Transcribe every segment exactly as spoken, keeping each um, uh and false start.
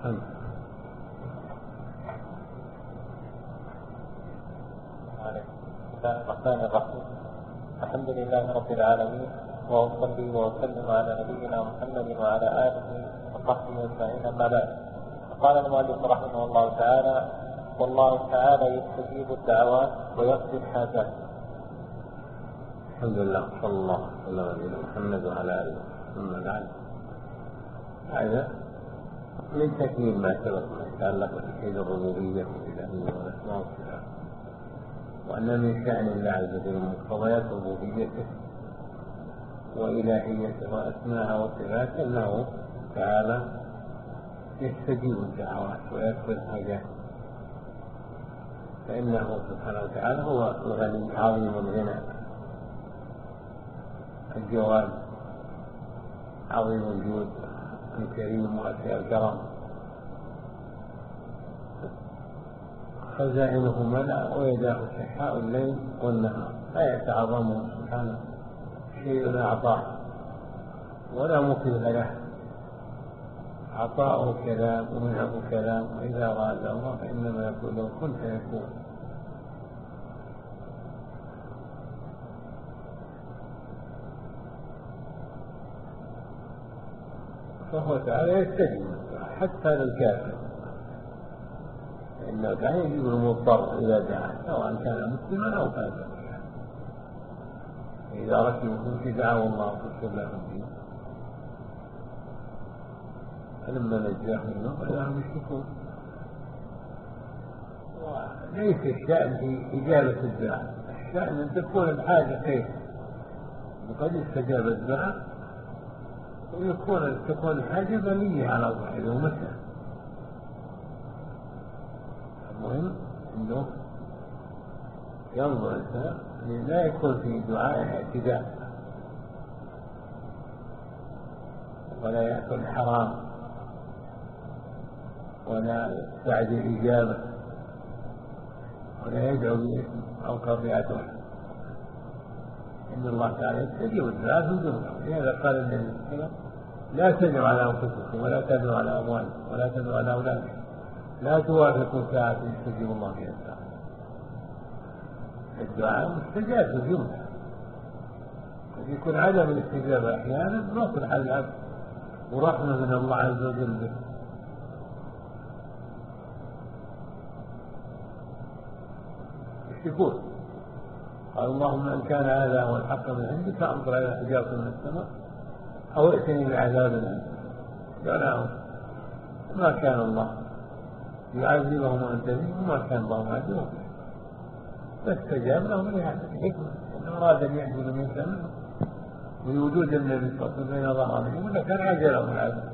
الرحمن الرحيم. الحمد لله رب العالمين، وأصلي وأسلم على نبينا محمد وعلى آله وصحبه أجمعين، أما بعد. قال المؤلف رحمه الله تعالى: والله تعالى يستجيب الدعوات ويقضي الحاجات. الحمد لله، صلى الله وسلم على محمد وعلى آله وصحبه أجمعين. هذا من تكميل ما سبق ما يتعلق بتوحيد الربوبية والإلهية والأسماء والصفات، وأن من شأن الله عز وجل مقتضيات ربوبيته وإلهيته وأسماءه وصفاته أنه تعالى يستجيب الدعوات ويكفر الحاجات، فإنه سبحانه وتعالى هو الغني عظيم الغنى الجواد عظيم الجود الكريم واسع الكرم، خزائنه ملأ ويداه سحاء الليل والنهار، لا يتعظمه سبحانه شيء أعطاه ولا مثل له، عطاؤه كلام ومنعه كلام، وإذا أراد الله فإنما يقول له كن فيكون. فهو تعالى يستجيب حتى للكافر، فإنه تعالى يجيب المضطر إذا دعا سواء كان مسلما أو كافرا، إذا ركبوا في دعوا الله فاغفر لهم الدين فلما نجاهم منهم فإذا هم يشركون. وليس الشأن في إجابة الدعاء، الشأن أن تكون الحاجة خير، وقد استجاب الدعاء ويكون تكون الحاجة بنية على ظاهره ومثله. المهم أنه ينظر الإنسان لا يكون في دعاء اعتداء ولا يأكل حرام ولا يستعجل إجابة ولا يدعو باسم أو قطيعة رحم. إن الله تعالى يستجيب الدعاء في الجملة، لهذا قال النبي صلى الله عليه وسلم: لا تدعوا على أنفسكم ولا تدعوا على أموالكم ولا تدعوا على أولادكم، لا توافقوا ساعة يستجيب الله فيها الساعة. الدعاء مستجاب في الجملة، قد يكون عدم الاستجابة أحيانا نصلح العبد ورحمة من الله عز وجل به. يشتكون قال: اللهم إن كان هذا هو الحق من عندك فأمطر على حجارة من السماء أو ائتني بعذاب أليم. قال: ما كان الله يعذبهم وأنت فيهم وما كان الله معذبهم، فاستجاب لهم لهذا الحكمة، أنه أراد أن يعجل من سماء من وجود النبي صلى الله عليه وسلم بين ظهرهم ولا كان عجلهم العذاب.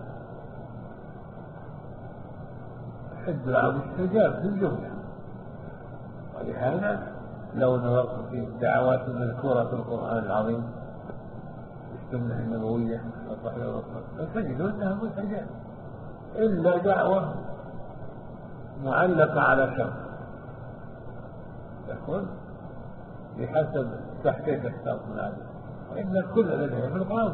الدعاء مستجاب في الجملة، ولهذا لو نظرت في الدعوات المذكورة في القرآن العظيم السنة النبوية والصحيح والصحيح فتجدون أنها مستجابة إلا دعوة معلقة على شرط تكون بحسب تحقيق الشرط من هذا، وإن كل الذي في القرآن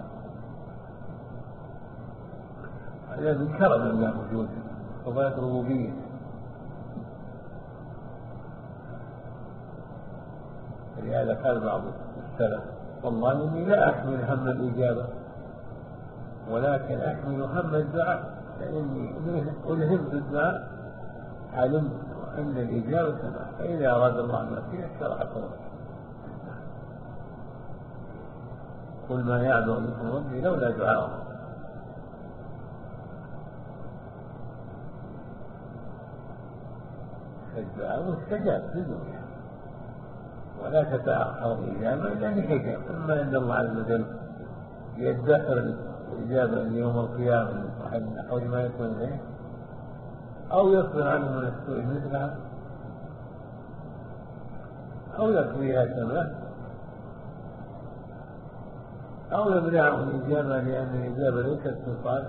هذا من كرم الله وجوده وفضائل الربوبية. لهذا قال بعض السلف: والله إني لا أحمل هم الإجابة ولكن أحمل هم الدعاء، فإني ألهمت الدعاء علمت أن الإجابة سمع، فإذا أراد الله ما فيها شرع صدره. قل ما يعلم بكم ربي لولا دعاء. الدعاء مستجاب في الدنيا ولا تتأخر الإجابة إلا بحكم، أما أن الله عز وجل يدخر الإجابة يوم القيامة من صاحب نحو ما يكون إليه أو يصبر عنه من السوء مثلها أو يكفيها سماه أو يمنعه الإجابة لأن الإجابة ليست في صالح،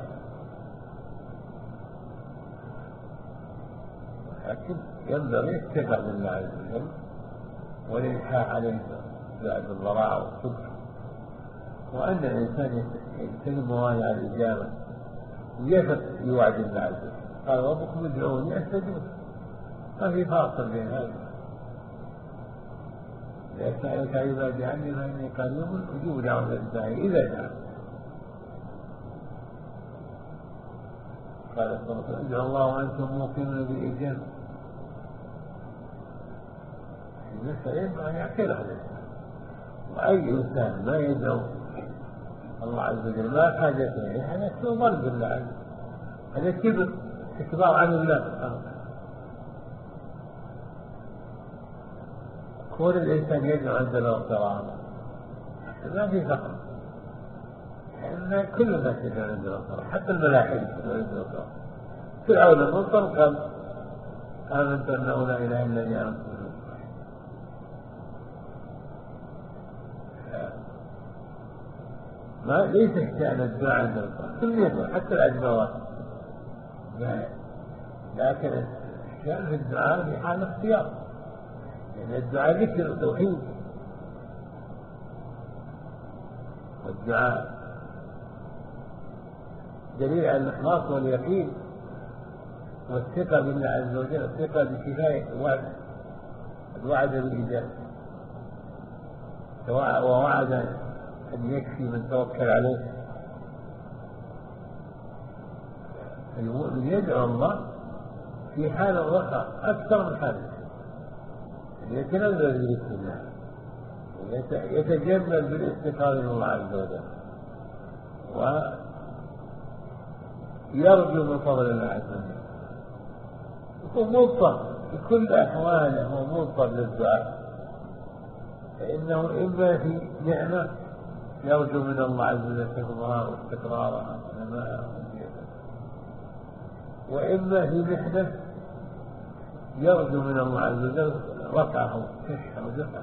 لكن ينبغي الثقة بالله عز وجل والإلحاح عليه بعد الضراعة والصبر، وأن الإنسان يجتنب موانع الإجابة ويثق بوعد الله عز وجل. قال ربكم ادعوني أستجب، ما في فاصل بين هذا. يسألك عبادي عني فإني قريب أجيب دعوة الداعي إذا دعا. قال صلى الله عليه وسلم ادعوا الله وأنتم موقنون بالإجابة. المسألة ينبغي أن يعقلها الإنسان، وأي إنسان ما يدعو الله عز وجل ما حاجة إليه هذا ظن بالله عز وجل، هذا كبر استكبار عن الله سبحانه وتعالى. كون الإنسان يدعو عند الكرامة ما في فقر، لأن كل الناس يدعو عند الكرامة، حتى الملاحدة يدعو عند الكرامة. فرعون المنصر قال آمنت أنه لا إله إلا الذي آمنت به. ما ليس شأن الدعاء عند الكرامة، كل يدعو حتى الأجنبات، لكن الشأن في الدعاء في حال اختيار، يعني الدعاء ذكر التوحيد، والدعاء دليل على الإخلاص واليقين والثقة بالله عز وجل، الثقة بكفاية الوعد، الوعد بالإجابة، ووعد أن يكفي من توكل عليه. المؤمن يدعو الله في حال الرخاء أكثر من حاله، يتنزل بذكر الله ويتجمل بالاستقامة من الله عز وجل، ويرجو من فضل الله عز وجل، يكون مضطر في كل أحواله، هو مضطر للدعاء، فإنه إما في نعمة يرجو من الله عز وجل حفظها واستقرارها ونماءها، وإما في محنة يرجو من الله عز وجل رفعه كشفه ودفعه،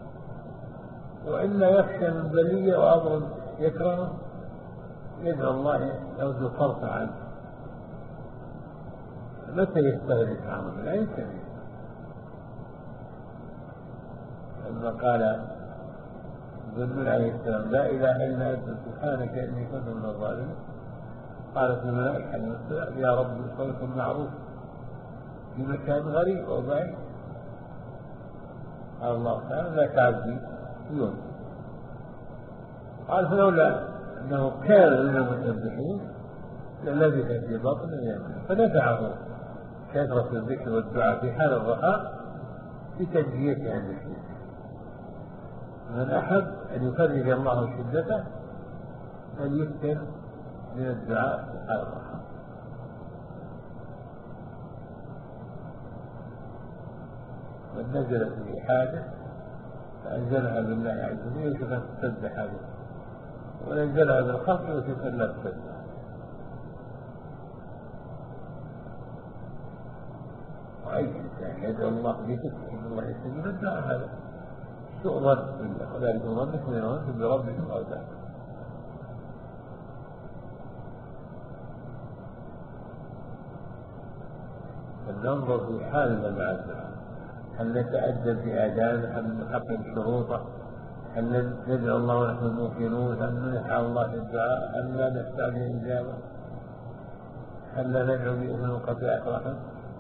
وإلا يخشى من بلية وأمر يكرهه يدعو الله يرجو صرف عنه. متى يستغرق عنه؟ لا يستغرق. لما قال ذو عليه السلام لا إله إلا أنت سبحانك إني كنت من الظالمين، قالت الملائكة يا رب صوت معروف في مكان غريب أو بعيد. قال الله تعالى ذاك عبدي يوم. قال فلولا أنه كان من المسبحين للبث في بطن اليمن، فدفعه كثرة الذكر والدعاء في حال الرخاء لتجزيته عن الشدة. من أحب أن يفرج الله شدته أن يكثر من الدعاء في حال الرخاء. من نزلت به حاجة فأنزلها بالله عز وجل وشوف تسد حاجة، ونزلها بالخفض وشوف لا تسد. وأي إنسان يدعو الله بفتح إن الله يستجيب الدعاء هذا سوء ظن بالله، وذلك ظنكم من ظنكم بربكم أرجع. فلننظر في حالنا مع الدعاء، هل نتأدب بآدابه، هل نحقق شروطه، هل ندعو الله ونحن موقنون، هل ننحى الله في الدعاء، هل لا نستعجل الإجابة، هل لا ندعو بأذن قطيعة رحم.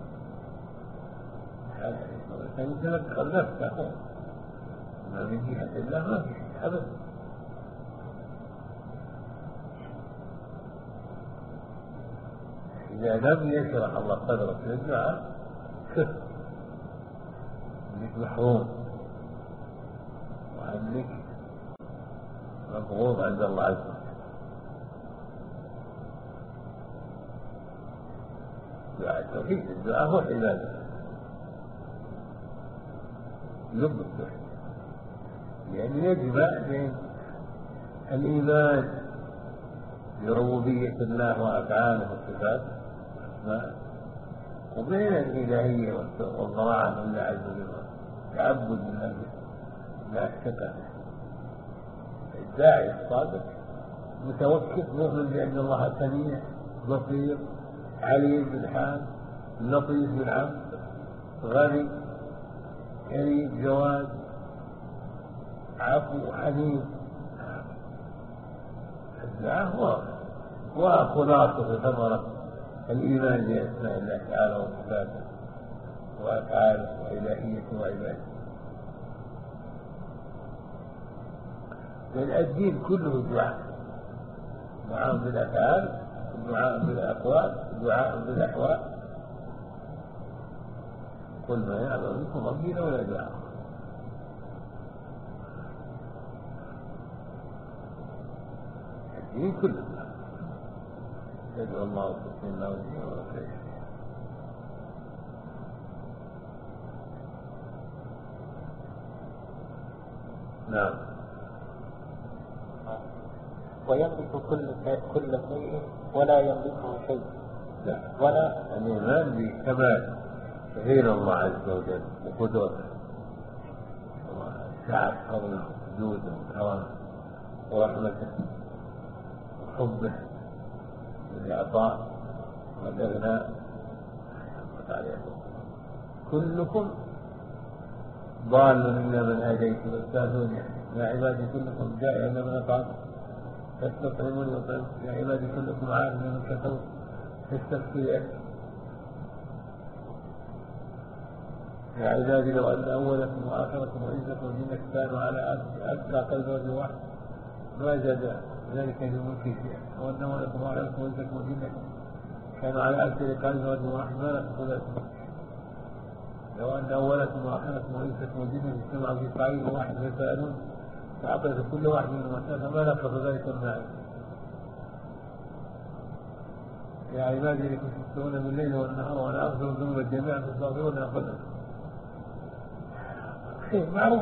الإنسان يتذكر نفسه، ما من جهة الله ما في شيء أبدا. إذا لم يشرح الله صدرك للدعاء كفر انك محروم وانك مبغوض عند الله عز وجل. دعاء التوحيد، الدعاء هو العبادة، لب التوحيد، يعني يجمع بين الإيمان بربوبية الله وأفعاله وصفاته وأسمائه وبين الإلهية والضراعة لله عز وجل، تعبد لله مع الثقة. الداعي الصادق متوكل مؤمن بأن الله سميع بصير عليم بالحال لطيف بالعبد غني كريم جواد عفو حليم. الدعاء هو خلاصة ثمرة الإيمان بأسماء الله تعالى وصفاته وأفعاله وإلهيته وعباده. لأن الدين كله دعاء، دعاء بالأفعال، دعاء بالأقوال، دعاء بالأحوال. قل ما يعلم بكم ربي لولا دعاء. الدين كله دعاء. يدعو الله وتسلم الله وجهه وخير. نعم. ويملك كل كل شيء ولا يملكه شيء. لا. ولا الإيمان بكمال غير الله عز وجل وقدرته وسعة فضله وجوده وكرمه ورحمته وحبه والإعطاء والإغناء. كلكم ضال إلا من هديت واستاذون يا عبادي كلكم جائع إلا من أطعمت تستطعمون وطعمت يا عبادي كلكم عارف من كفوت تستغفر أكثر. يا عبادي لو أن أولكم وآخركم وإنسكم وجنكم كانوا على أتقى قلب رجل واحد ما زاد ذلك في ملكه شيئا، وأن أولكم وآخركم وإنسكم وجنكم كانوا على أتقى قلب رجل واحد ما نقص ذلك. لو أن أولكم وآخركم وإنسكم وجنكم اجتمعوا في صعيد واحد فيسألون فأعطيت كل واحد منهم أساسا ما نقص ذلك من عين. يا عبادي لكم تستوون بالليل والنهار وأنا أغفر الذنوب جميعا فاستغفرون أغفر لكم. شيء معروف.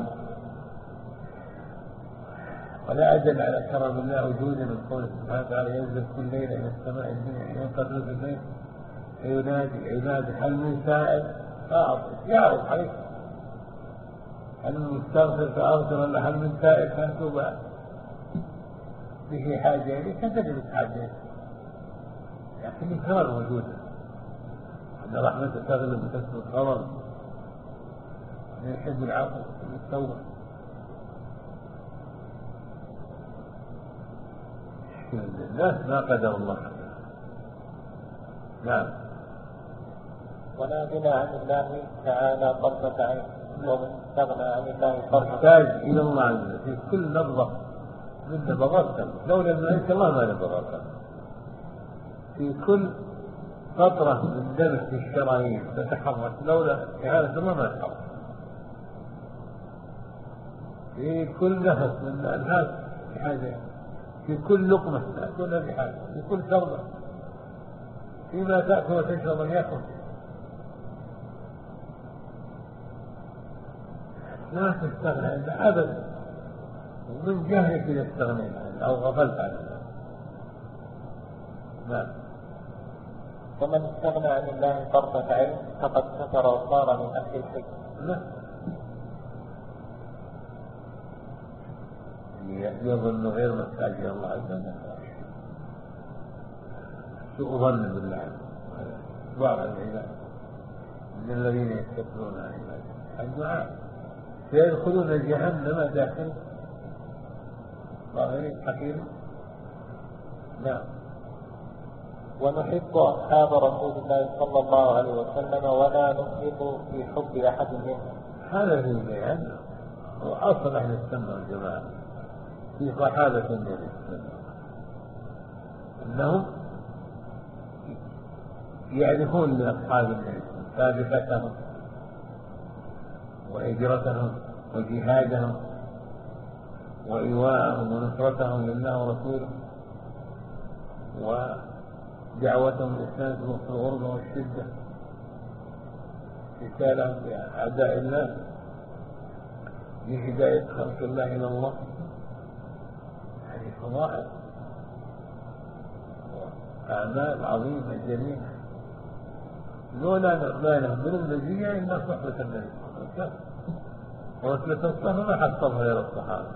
ولا أدل على كرم الله وجودا من قوله سبحانه وتعالى ينزل كل ليلة إلى السماء الدنيا ينقذ في الليل فينادي عباده هل من سائل فأعطي يعرض عليك هل من مستغفر فأغفر ولا هل من سائل فأتوب به حاجة إليك تجد حاجة لكن إكرار وجوده أن رحمته تغلب وتسلم الغضب يحب العفو والتوبة. الناس ما قدر الله. نعم. ولا غنى عن الله تعالى طرفة عين ومن استغنى عن الله طرفة محتاج إلى الله عز وجل في كل نبضة من نبضات لولا أن الله ما نبضات في كل قطرة من دم في الشرايين تتحرك لولا إعانة الله ما تحرك في كل نفس من الناس بحاجة في كل لقمة تأكلها بحاجة في كل شربة فيما تأكل وتشرب يأكل. لا تستغنى عنه أبدا ومن جهلك إذا استغنيت عنه أو غفلت عنه. نعم. ومن استغنى عن الله طرفة عين فقد كفر وصار من أهل الحج. لا يظن غير محتاج إلى الله عز وجل سوء ظن بالله بعض العباد من الذين يستكبرون عن عباده الدعاء سيدخلون جهنم داخل ظاهرين حكيم. نعم. ونحب أصحاب رسول الله صلى الله عليه وسلم ولا نفرط في حب أحد منهم. هذا في البيان وأصل أهل السنة والجماعة في صحابة النبي صلى الله عليه وسلم أنهم يعرفون لأصحاب النبي سابقتهم وهجرتهم وجهادهم وإيواءهم ونصرتهم لله ورسوله ودعوتهم للإسلام في الغربة والشدة رسالهم بأعداء الله لهداية خلق الله إلى الله. هذه فضائل وأعمال عظيمة جميلة لولا نقبالهم من المزية إلا صحبة النبي ورسلة الصحبة ما حصلها غير الصحابة.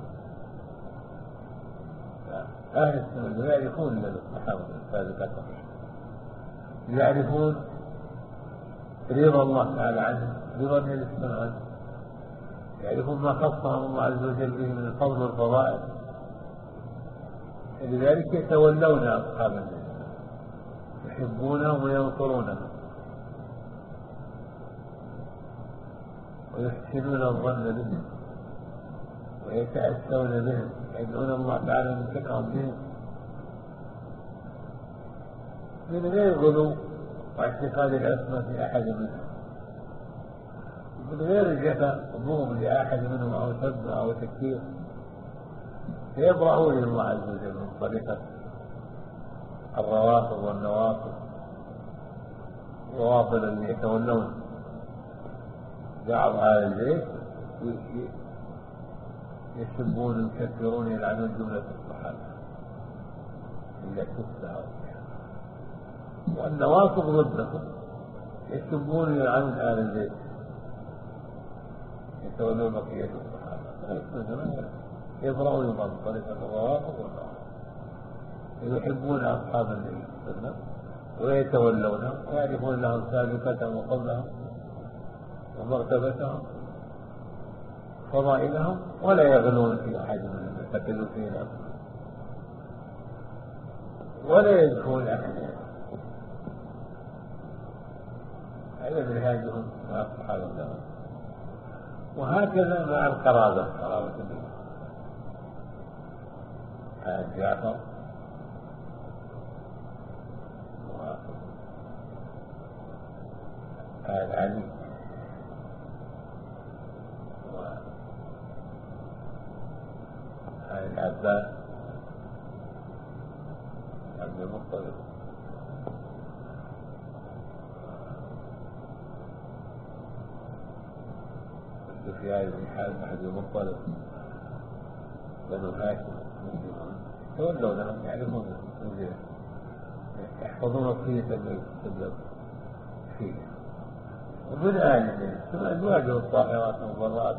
أهل السنة يعرفون من الصحابة السابقة يعرفون رضا الله تعالى عنهم رضا النبي صلى الله عليه وسلم يعرفون ما خصهم الله عز وجل به من الفضل والفضائل لذلك يتولون أصحاب النبي يحبونهم وينصرونهم ويحسنون الظن بهم ويتأسون بهم، يدعون الله تعالى من فكرهم بهم من غير غلو واعتقاد العصمة في أحد منهم، من غير جفا ظلم لأحد منهم أو سب أو تكفير، فيبرؤون لله عز وجل من طريقة الروافض والنواصب الروافض اللي يتولون بعض أهل البيت يسبون ويكفرون يلعنون جملة الصحابة إلا تسعة، والنواصب ضدهم يسبون ويلعنون أهل البيت يتولون بقية الصحابة، يبرؤون من طريقة الروافض والنواصب، يحبون أصحاب النبي صلى الله عليه وسلم ويتولونهم ويعرفون لهم سابقتهم وقبلهم ومرتبتهم فضائلهم، ولا يغلون في أحد منهم يعتقدوا فيه نفسه ولا يذكرون أحد. هذا منهاجهم مع الصحابة الله. وهكذا مع القرابة، قرابة النبي آل جعفر وآل علي وآل العباس عبد المطلب سفيان بن حارث عبد المطلب بنو هاشم تولوا لهم يعرفون يحفظون وصية النبي صلى الله عليه وسلم فيه. ومن آل النبي ثم أزواجه الطاهرات والبراءات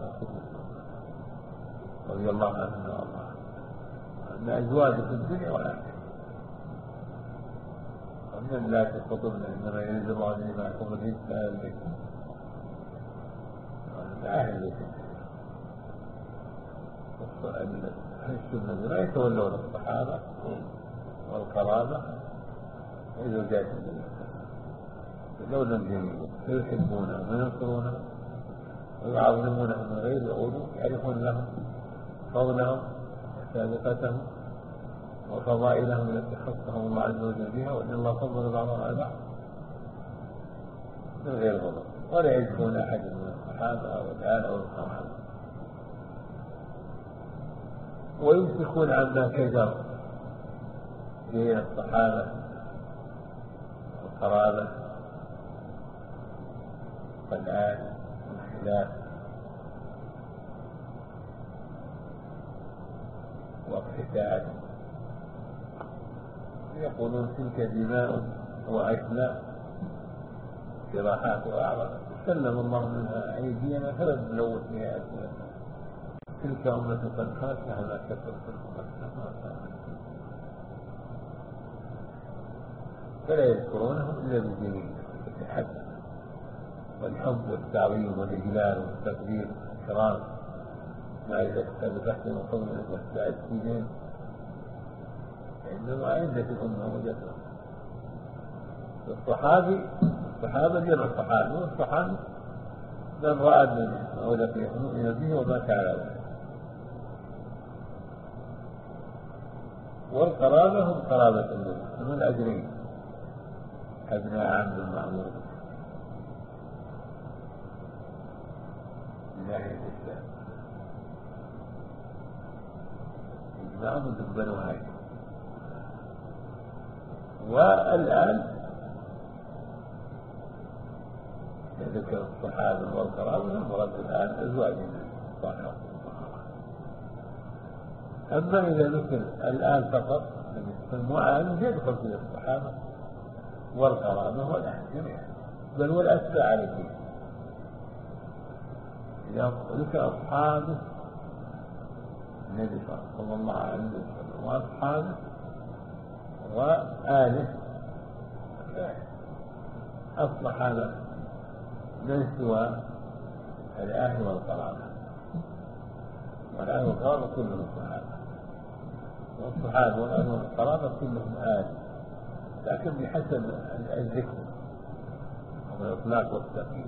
رضي الله عنهم وأرضاهم، أن أزواجه في الدنيا والآخرة ومن لا تخطبن إنما يريد الله أن يجمعكم الرزق أهل البيت أهل البيت السنة لا يتولون الصحابة والقرابة وزوجات النبي لولا الجميل فيحبونهم وينصرونهم ويعظمونهم من غير الغلو، يعرفون لهم فضلهم وسابقتهم وفضائلهم التي خصهم الله عز وجل بها، وان الله فضل بعضهم على بعض من غير غلو، ولا يجفون احد من الصحابه او الال او الصحابه، ويمسكون عما شجر بين الصحابه والقرابه والآن والخلاف واقتتال، يقولون تلك دماء وأشلاء جراحات وأعراض سلم الله منها أيدينا فلم نلوث بها ألسنتنا، تلك أمة قد خلت لها ما كسبت فلا يذكرونهم إلا بالجميل يتحدث والحب والتعظيم والإجلال والتقدير والإكرام ما إذا كتب تحت وقبل واستعد فيهم، إنما عدة الأمة وجدها الصحابي الصحابة جمع الصحابي، والصحابي من رأى الدنيا أو لقي يؤمن به وما كان له، والقرابة هم قرابة النبي من أجرين أبناء عبد المعمور من ناحية الإسلام إجماعهم بنو هاشم. والآن ذكر الصحابة والقرابة المراد الآن أزواجهم الصالحات. أما إذا ذكر الآن فقط فالمعان يدخل في الصحابة والقرابة والأهل جميعا بل والأتباع عليهم. إذا ذكر أصحابه النبي صلى الله عليه وسلم وأصحابه وآله الصحابة من سوى الأهل والقرابة، والأهل والقرابة كلهم صحابة، والصحابة والأهل والقرابة كلهم آل لكن بحسب الذكر والإطلاق والتقييد.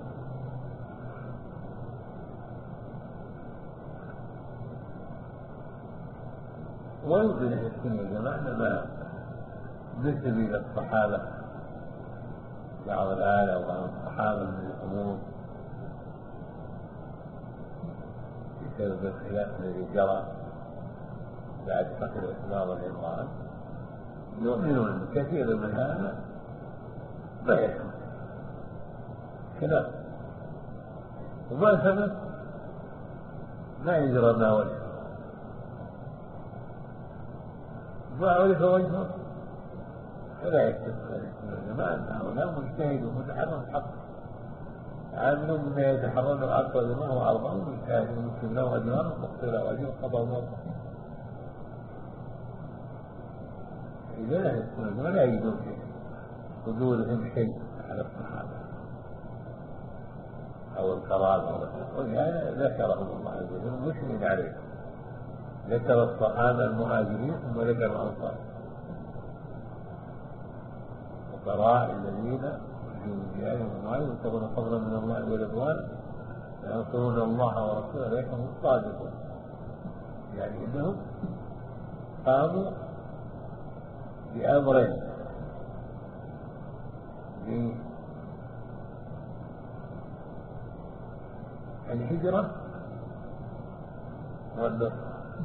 ويمكن السنة والجماعة ما نسب إلى الصحابة بعض الآلة وبعض الصحابة من الأمور بسبب الخلاف الذي جرى بعد قتل عثمان رضي الله عنه، يؤمنون كثير من هذا ما يحكم كلام وما ثبت ما يجرى ما وجه ما عرف وجهه فلا يكتب ما أن هؤلاء مجتهد ومتحرر الحق عاملون بما يتحرر العقل بما هو أربعون مجتهد ومسلم له أجوان مقتولة وأجوان قضاء موت. إذا لا يكتب ولا يجوز صدورهم شيء على الصحابة أو الكرامة ولهذا ذكرهم الله عز وجل مسلم عليه، ذكر الصحابة المهاجرين ثم ذكر الأنصار الفقراء الذين في ديارهم المال يبتغون فضلا من الله ورضوانه ينصرون الله ورسوله ويحكمون الصادقون، يعني انهم قاموا بأمرين: بالهجرة والنصر.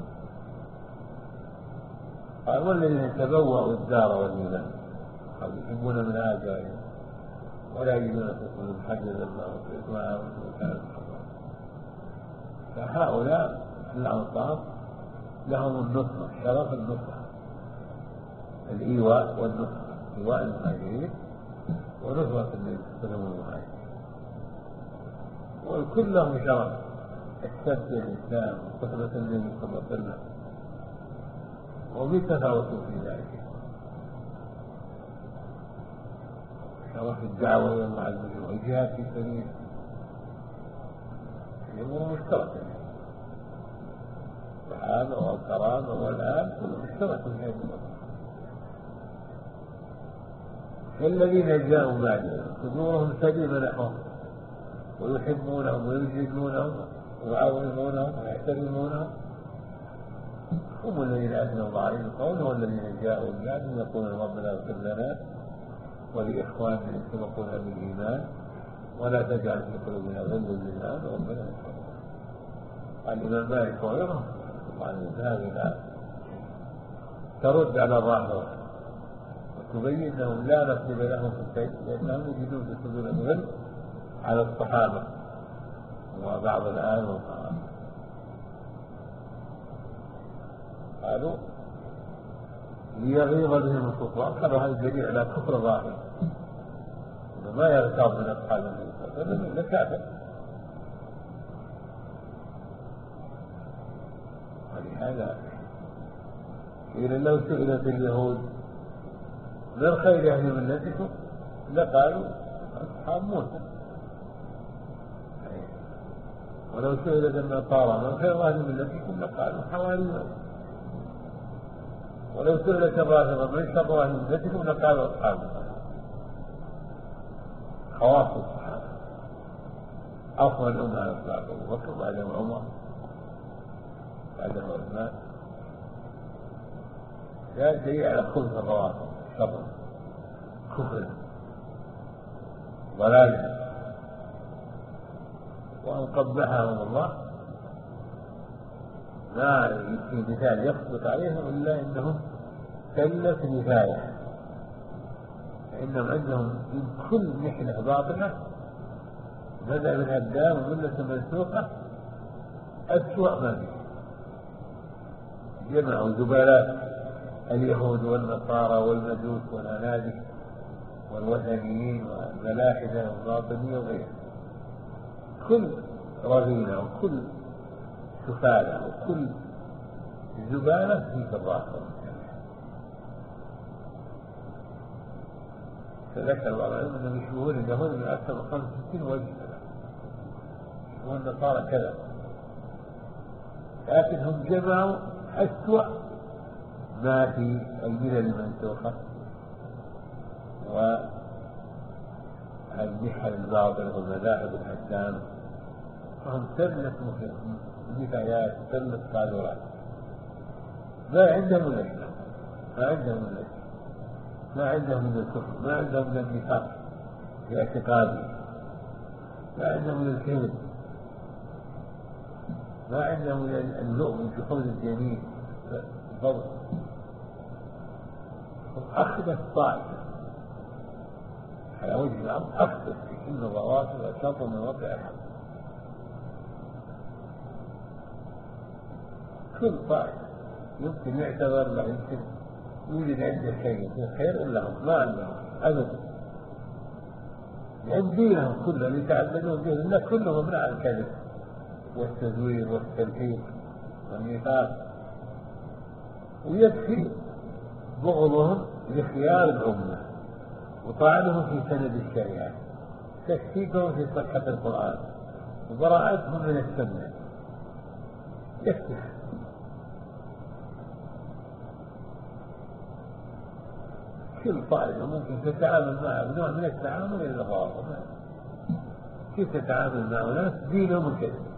قال: والذين تبوأوا الدار والإيمان يحبون من هاجر ولا يجدون في حجز الله وإسماعهم وكانت فهؤلاء الأنصار لهم النصرة، شرف النصرة، الإيواء والنصرة، إيواء المهاجرين ونصرة النبي صلى الله عليه وسلم، والكل لهم شرف السبت الإسلام وصحبة النبي صلى الله عليه وسلم، وبالتفاوتوا في ذلك. شرف الدعوة إلى الله عز وجل والجهاد في سبيله أمور مشتركة، الصحابة والكرامة والآن كلهم اشتركوا في هذه الأمور. والذين جاءوا بعدهم صدورهم سليمة نحوهم ويحبونهم ويجلونهم ويعظمونهم ويحترمونهم هم الذين أثنى الله عليهم القول، والذين جاءوا بعدهم يقولون ربنا اغفر لنا ولإخواننا سبقونا بالإيمان ولا تجعل في قلوبنا غلا للآن ربنا اغفر لنا. قال الإمام مالك وغيره عن هذه الآية ترد على الرافضة وتبين أنهم لا نصيب لهم في الشيء لأنهم يجدون في صدورهم غل على الصحابة وبعض الآن والصحابة. قالوا ليغيظ بهم الكفار، قالوا هذا دليل على كفر الرافضة ما يغتاظ من أصحاب النبي صلى الله عليه وسلم إلا كافر. ولهذا قيل لو سئلت اليهود من خير أهل ملتكم لقالوا أصحاب موسى، ولو سئلت النصارى من خير أهل ملتكم لقالوا حواريون، ولو سئلت الرافضة من شر أهل ملتكم لقالوا أصحاب خواص الصحابة. أفضل الأمة على إطلاق أبو بكر بعدهم عمر بعدهم عثمان، لا دليل على خبث الروافض شر كفر ضلال، وأن قبحهم الله ما في مثال يصدق عليهم إلا إنهم كلة نفاية، فإنهم عندهم من كل محنة باطلة بدأ من هدام وملة منسوخة أسوأ ما فيه. جمعوا زبالات اليهود والنصارى والمجوس والأنادك والوثنيين والملاحدة والباطنية وغيرها، كل رذيلة وكل سفالة وكل زبالة في الرافضة. فذكر بعض العلماء أنهم يشبهون اليهود من أكثر من خمسة وستين وجه، يشبهون النصارى كذا، لكنهم جمعوا أسوأ ما في الملل المنسوخة والنحل الباطل والمذاهب الهدامة، فهم سلة نفايات سلة صادرات، ما عندهم الإسلام، ما عندهم الإسلام، ما عندهم من الكفر، ما عندهم من النفاق الاعتقادي، ما عندهم من الكذب، ما عندهم من اللؤم والجحود الديني الفضل. أخذت طائفة على وجه الأرض، أخذت في كل الرواتب وشرط من وضع الحق. كل طائفة يمكن يعتبر لا يمكن يوجد عنده شيء في الخير إلا هم ما عندهم أبدا، لأن دينهم كله اللي يتعبدون به الناس كله مبنى على الكذب والتزوير والتلحيق والنفاق، ويكفي بغضهم لخيار الأمة وطعنهم في سند الشريعة، تشكيكهم في صحة القرآن وبراءتهم من السنة، يكفي. كل طائفة ممكن تتعامل معها بنوع من التعامل إلى الغاضب، كيف تتعامل مع ناس دينهم الكذب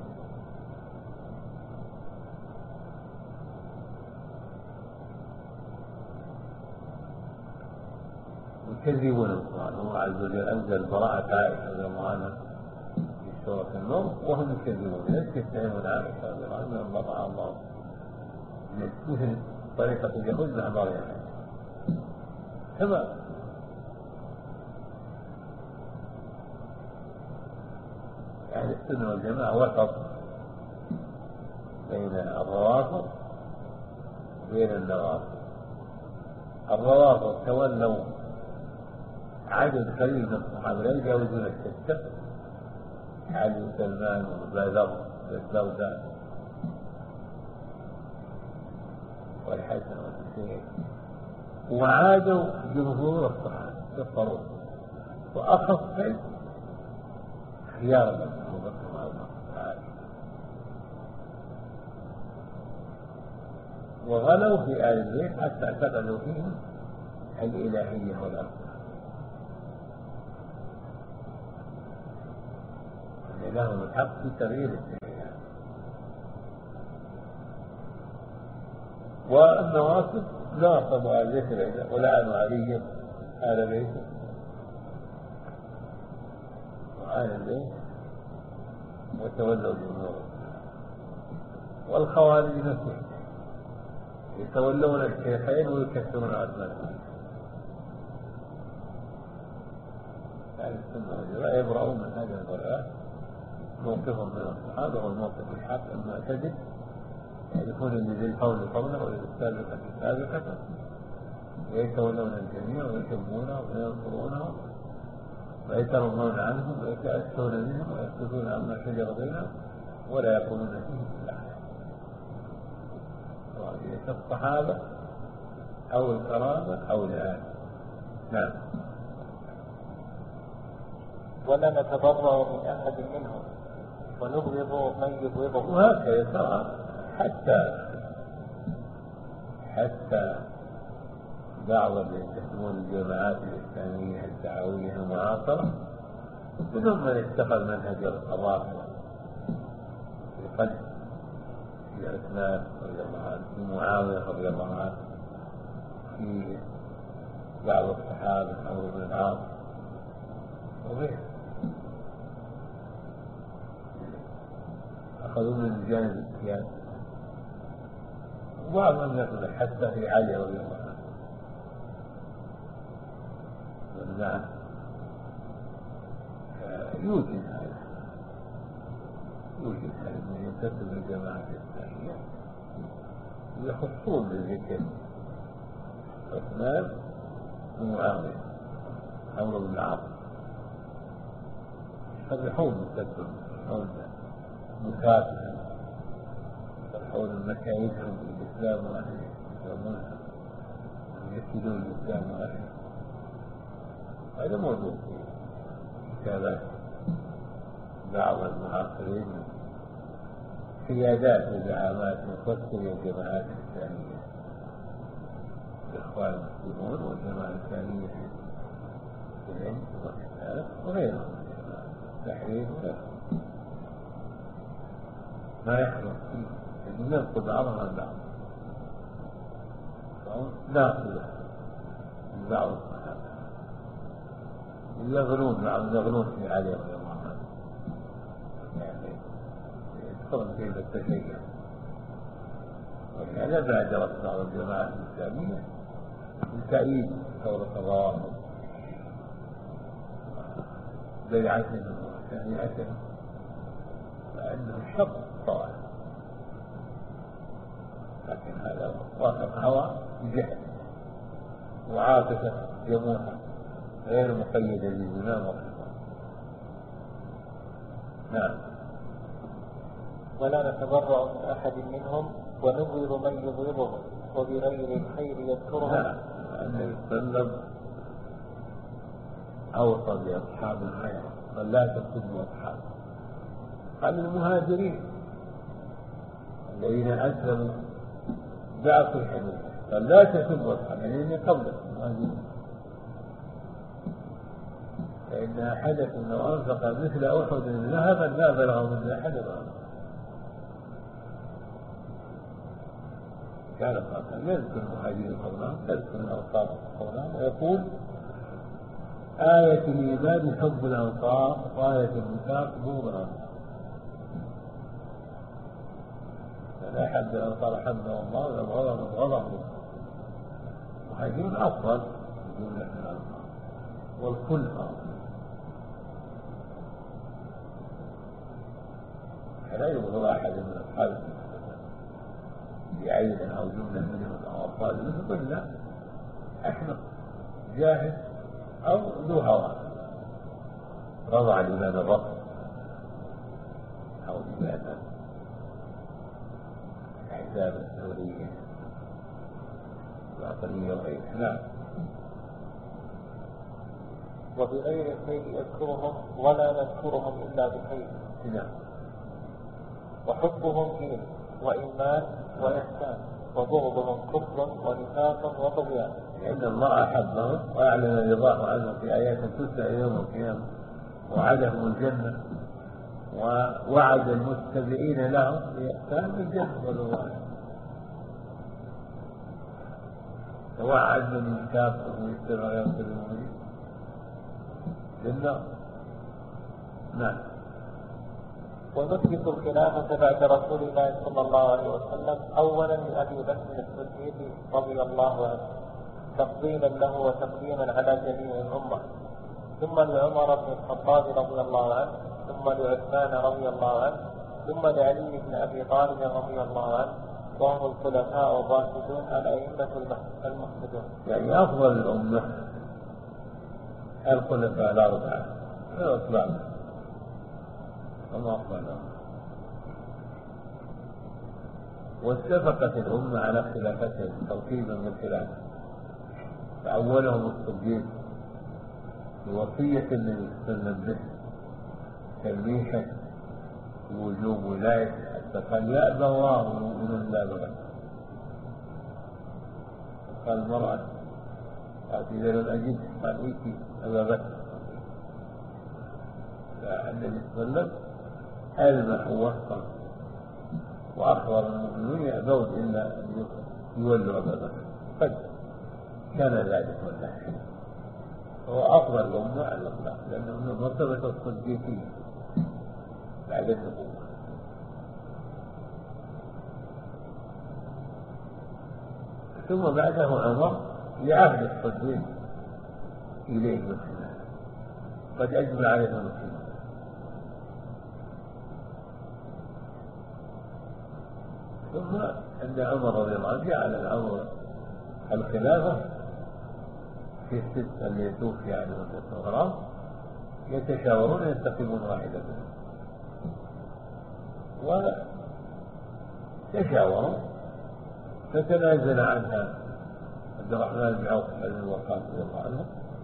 يكذبون القرآن. الله عز وجل أنزل براءة عائشة رضي الله عنها في سورة النور وهم يكذبون، ليش يتهمون عائشة رضي الله عنها من وضع الله مثل طريقة اليهود مع مريم كما يعني السنة والجماعة وسط بين الروافض وبين النوافذ. الروافض تولوا عدد قليل من الصحابة لا يجاوزون الستة، علي وسلمان وبدر والسوداء والحسن والحسين، وعادوا جمهور الصحابة كفروا، وأخف خيار أبو بكر وعمر وغلوا في آل البيت حتى اعتقدوا فيهم الإلهية والأرض. لهم الحق في تغيير الشريعة. والنواصب ناصبوا آل بيت العزة ولعنوا علي آل بيته وآل البيت وتولوا جمهور. والخوارج نفسهم يتولون الشيخين ويكسرون أسماءهم. يعني السنة والجماعة يبرؤون من هذه الضلالات، موقفهم من الصحابة والموقف الحق المعتدل، يعرفون ان ذي القول قوله وللسابقة سابقة، ويتولون الجميع ويحبونه وينصرونه ويترضون عنهم ويتأسون منهم ويسكتون عما شجر بينهم ولا يقولون فيه إلا خير. سواء الصحابة أو القرابة أو الآن. نعم. ولا نتبرأ من أحد منهم ونبغض من يبغضه. وهكذا ترى حتى حتى بعض اللي يسمون الجماعات الإسلامية الدعوية المعاصرة منهم من اتخذ منهج الرافضة في قلب في عثمان رضي الله عنه، في معاوية رضي الله عنه، في بعض الصحابة عمرو بن العاص وغيره، أخذوا من الجانب السياسي. وبعضهم يقول حتى في علي رضي الله عنه والنعم. يوجد هذا يوجد هذا من ينتسب للجماعة الإسلامية يخصون بالذكر عثمان ومعاوية عمرو بن العاص، يصرحون بالتسب مكافئا، يصرحون مكايدهم بالإسلام وأهله يسلمونها ويكيدون الإسلام وأهله. هذا موجود في كتابات بعض المعاصرين قيادات وزعامات تفسر الجماعات الإسلامية، الإخوان المسلمون والجماعة الإسلامية العلم والكتاب وغيره تحرير وغيره ما يحرم فيه لأنه ينقض بعضها البعض ناقضة من بعض الصحابة يغلون بعض يغلون في علي رضي الله عنه يعني يدخلون كيف التشيع ولهذا بعد بعض الجماعات الإسلامية لتأييد ثورة الروافض بيعتهم وشريعتهم فإنه شر طوال لكن هذا وافق هوى بجهل وعاطفة جموحة غير مقيدة بالزمان والحفاظ. نعم. ولا نتبرأ من أحد منهم ونبغض من يبغضهم وبغير الخير يذكرهم. نعم. أن يتسلم أوصى بأصحاب الخير قال لا تسبوا أصحابه. قال المهاجرين الذين أسلموا ضعفوا الحدود قال لا تسبوا أصحابه الذين قبل المهاجرين فإن حدث أنه أنفق مثل أحد ذهبا لا بلغ مثل أحد الأرض. كان قال يذكر المهاجرين قولهم يذكر الأنصار قولهم ويقول آية الإيمان حب الأنصار وآية النفاق بغض الأنصار. لا يحب الأنصار حبه الله ولا بغضهم بغضهم. المهاجرون أفضل من جملة الأنصار والكل أفضل. لا يبغض أحد من أصحابه بعينه أو جملة منهم أو أفضل منهم إلا أحمق جاهل أو ذو هوى رضع الإيمان الرفض أو الإيمان الأحزاب الثورية العقلية وغيرها. نعم. وبغير الخير يذكرهم ولا نذكرهم إلا بخير. نعم. وحبهم دين وإيمان وإحسان وبغضهم كفر ونفاق وطغيان. لأن الله أحبهم وأعلن رضاه عنهم في آيات تتلى يوم القيامة وعدهم الجنة ووعد المتبعين لهم بإحسان الجنة والرضوان. توعد من كافر ويستر ويغفر المؤمنين للنار. نعم. ونثبت الخلافة بعد رسول الله صلى الله عليه وسلم أولا لأبي بكر الصديق رضي الله عنه تفضيلا له وتقديما على جميع الأمة، ثم لعمر بن الخطاب رضي الله عنه، ثم لعثمان رضي الله عنه، ثم لعلي بن أبي طالب رضي الله عنه، وهم الخلفاء الراشدون الأئمة المهتدون. يعني أفضل الأمة الخلفاء الأربعة لا إطلاق هم أفضل الأمة. واتفقت الأمة على خلافتهم توكيدا بالخلافة فأولهم الصديق بوصية النبي صلى الله عليه وسلم به تلميحا بوجوب ولاية حتى قال يأبى الله المؤمنون لا بغي. قال المرأة قالت إذا لم أجد قال إيتي أبا بكر. فالنبي صلى الله عليه وسلم ألمح ووفق وأخبر المؤمنين يأبون إلا أن يولوا أبا بكر. قد كان ذلك والله. هو أفضل الأمة على الإطلاق لأنه من مرتبة الصديقية بعد النبوة. ثم بعده عمر لعهد الصديق إليه بالخلاف قد أجمع عليه المسلمين. ثم عند عمر رضي الله عنه جعل الأمر الخلافة في الست اللي توفي عنه الغرام يتشاورون ينتخبون واحدة وتشاوروا فتنازل عنها عبد الرحمن بن عوف بن وقاص رضي الله عنه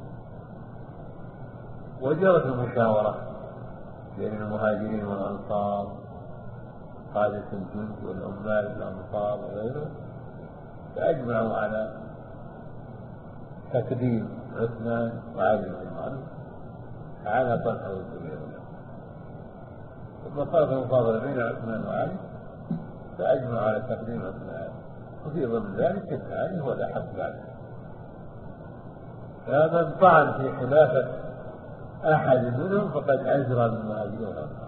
وجرت المشاورة بين المهاجرين والأنصار قادة الجند والعمال الأنصار وغيره فأجمعوا على تقديم عثمان وعلي بن معروف على طلحة والزبير، ثم صارت المفاضلة بين عثمان وعلي فأجمعوا على تقديم عثمان، وفي ضمن ذلك كان علي هو الأحق بعده. فمن طعن في خلافة أحد منهم فقد أجرى من المهاجرين والأنصار،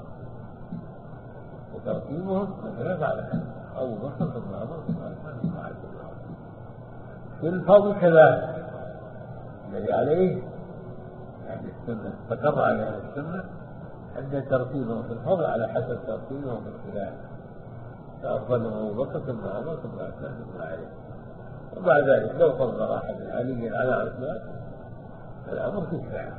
وترتيبهم خلاف على أبو بكر بن عمر بن عثمان بن علي في الفضل كذلك الذي عليه يعني السنة استقر عليها السنة عند ترتيبهم في الفضل على حسب ترتيبهم في الخلاف، فأفضلهم أبو بكر ثم عمر ثم عثمان ثم علي. وبعد ذلك لو فضل أحد علي على عثمان فالأمر في الساعة.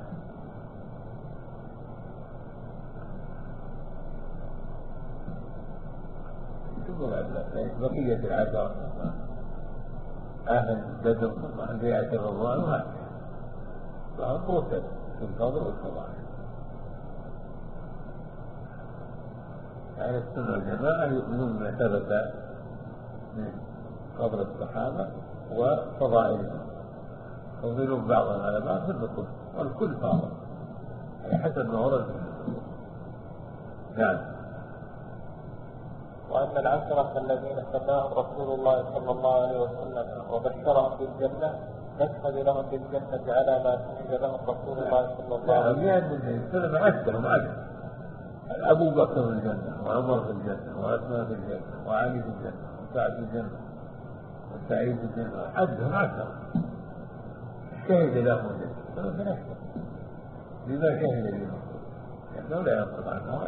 بقية العشرة أهل بدر عن بيعة الرضوان وهكذا فهم مرتب في الفضل والفضائل. يعني السنة والجماعة يؤمنون بما ثبت من فضل الصحابة وفضائلهم، يفضلون بعضهم على بعض في النصوص، والكل فاضل على حسب ما ورد في النصوص. نعم. وأن العشرة الذين سماهم رسول الله صلى الله عليه وسلم وبشرهم بالجنة نشهد لهم بالجنة على ما شهد لهم رسول الله صلى الله عليه وسلم. وسلم عشرهم عشر، أبو بكر في الجنة، وعمر في الجنة، وعثمان في الجنة، وعلي في الجنة، وسعد في الجنة، وسعيد في الجنة، عدهم عشر شهد لهم الجنة. لما شهد لهم؟ لأنه لا ينقض عنه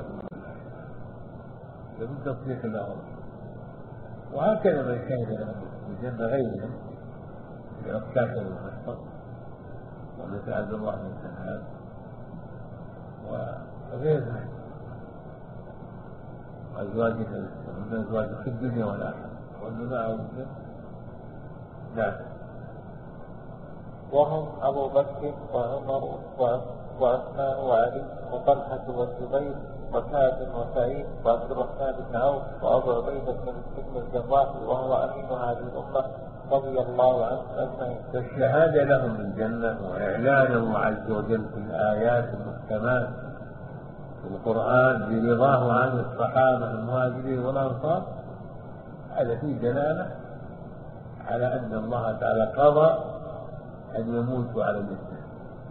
لابد تصديق الله، وهكذا من شهد لهم الجنة غيرهم كاشف المحفظ ومثل عبد الله بن سلام وغير ذلك أزواجنا من أزواجه في الدنيا والآخرة وأنه معه الجنة. نعم. وهم أبو بكر وعمر وعثمان وعلي وطلحة والزبير وسعد وسعيد وعبد الرحمن بن عوف وأبو عبيدة بن الجراح وهو أمين هذه الأمة رضي الله عنه أجمعين. فالشهادة لهم بالجنة وإعلان الله عز وجل في الآيات المحكمات في القرآن برضاه عن الصحابة المهاجرين والأنصار هذا فيه دلالة على أن الله تعالى قضى أن يموتوا على الإسلام.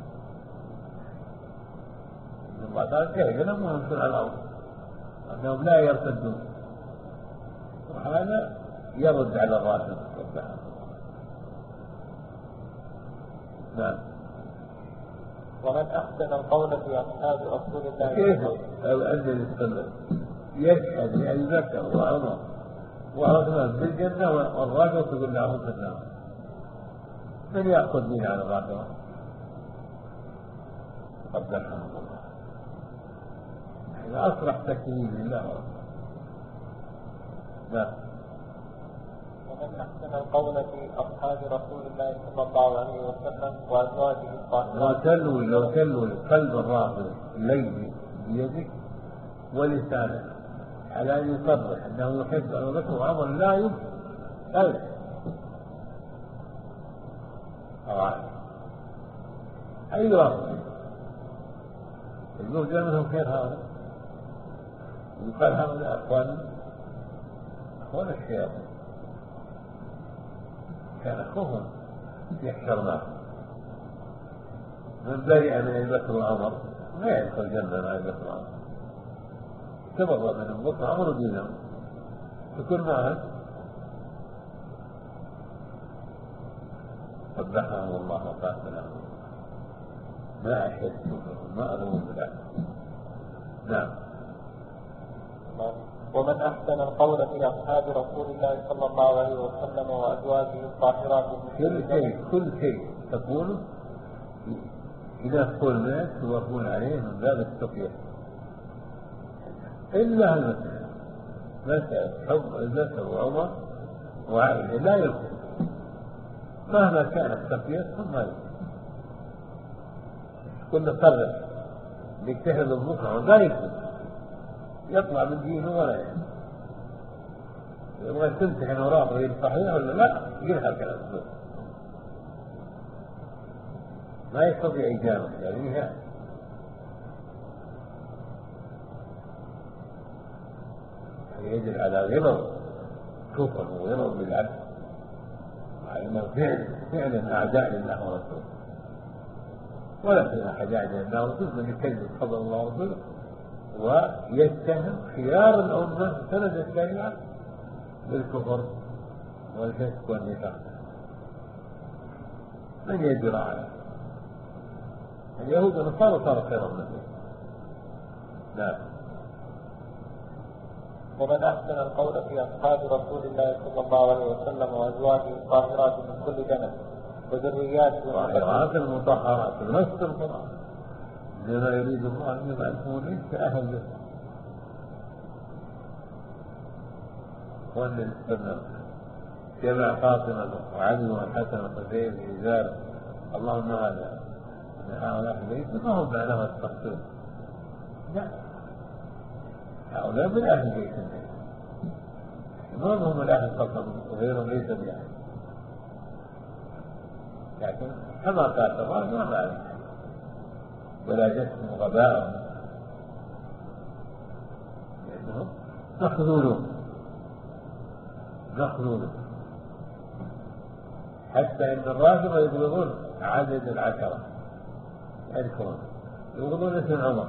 الله تعالى شهد لهم وهم على الأرض أنهم لا يرتدون، وهذا يرد على الراشد. نعم. ومن أحسن القول في أصحاب رسول الله كيف الذي يستمر يشهد لأبي بكر وعمر وعثمان بالجنة والراشد تقول له في النار؟ من يأخذ به على الراشد؟ قد رحمه الله. هذا أصرح تكريم لله. نعم. ومن أحسن القول في أصحاب رسول الله صلى الله عليه وسلم وأزواجه الطاهرات. لو تلوي لو تلوي قلب الرافض الليل بيدك ولسانك على أن يصرح أنه يحب أبا بكر وعمر لا يبكي قلب أي رافض الموجود منهم خير هذا يقال هؤلاء أخوان أخوان الشياطين كان أخوهم يحشر معهم من برئ من أبي بكر وعمر ما يدخل الجنة مع أبي بكر وعمر تبرأ من أبي بكر وعمر ودينهم تكون معهم قبحهم الله وقاتلهم ما أحد ما أظن بذلك. نعم. ومن أحسن القول في أصحاب رسول الله صلى الله عليه وسلم وأزواجه الطاهرات. كل شيء كل شيء تقول إذا قلنا توافون عليه من باب التقية إلا المسألة مسألة حب البكر وعمر وعائلة لا يكون مهما كانت تقيتهم ما يكون. كنا قرر بيجتهد الظهر لا يكون يطلع من دينه ولا يعني يبغى تمسح وراه غير صحيح ولا لا يلحق الكلام. ما يستطيع إجابة يعني يدل على غلظ كفر وغلظ بالعبد، على أنه فعل فعلا أعداء لله ورسوله، ولا في أحد أعداء لله ورسوله من يكذب خبر الله ورسوله ويتهم خيار الأمة سند الشريعة بالكفر والفسق والنفاق. من يجرى على اليهود والنصارى صار خيرا منهم. نعم. ومن أحسن القول في أصحاب رسول الله صلى الله عليه وسلم وأزواجه الطاهرات من كل دنس وذرياته طاهرات المطهرات نص القرآن لما يريد الله أن يبعثهم الرزق أهل له وأن الاستمنى جمع فاطمة وعلي والحسن والحسين في ذلك. اللهم هذا من هؤلاء البيت ما هم معناه التخصيص، لا هؤلاء من أهل بيت النبي، ما هم الأهل فقط وغيرهم ليس بأهل، لكن كما قال الله ما معنى ولا جسم غباء لأنهم مخذولون مخذولون حتى إن الرافضة يبلغون عدد العشرة يذكرون يبلغون اسم عمر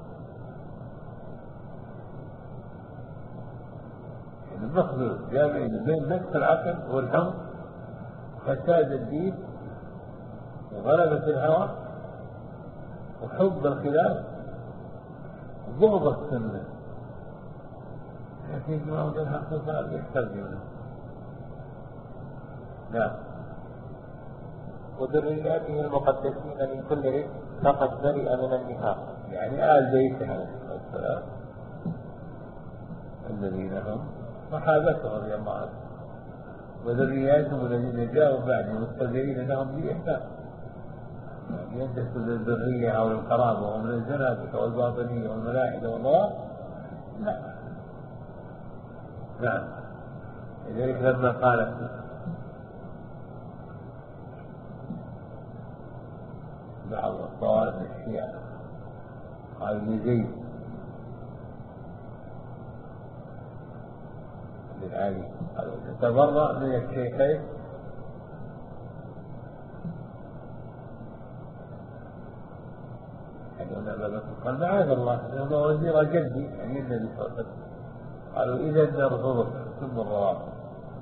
المخذول جامعين بين نفس العقل والحمق فساد الدين وغلبة الهوى وحب الخلاف وبغض السنة، لكن ما وجد الحق صار يحتاج منه. نعم. وذرياته المقدسين من كل رزق فقد برئ من النفاق، يعني آل بيته عليه الصلاة الذين هم صحابته رضي الله عنهم وذرياتهم الذين جاءوا بعدهم متبعين لهم بإحسان، يعني ينتسب للذرية أو القرابة ومن الزنادقة والباطنية والملاحدة والله لا. نعم. لذلك لما قالت بعض الطوائف الشيعة قال لزيد بن علي قالوا تتبرأ من الشيخين قال معاذ الله انه وزير جدي يعني النبي صلى الله عليه وسلم. قالوا اذا نرفضك ثم الروافض.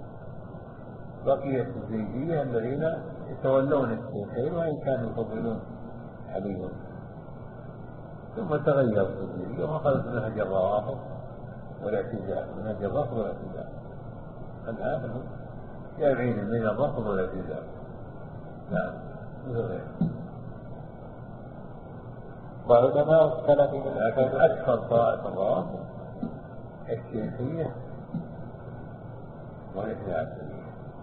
بقيت الزيدية الذين يتولون الشيخين وان كانوا يفضلون عليهم، ثم تغيرت الزيدية وأخذت منهج الروافض والاعتزال، منهج الرفض والاعتزال. الآن هم جامعين من الرفض والاعتزال. نعم. وعلماء السلف من لكن أكثر طائفة الروافض الشيخية والاثنى عشرية،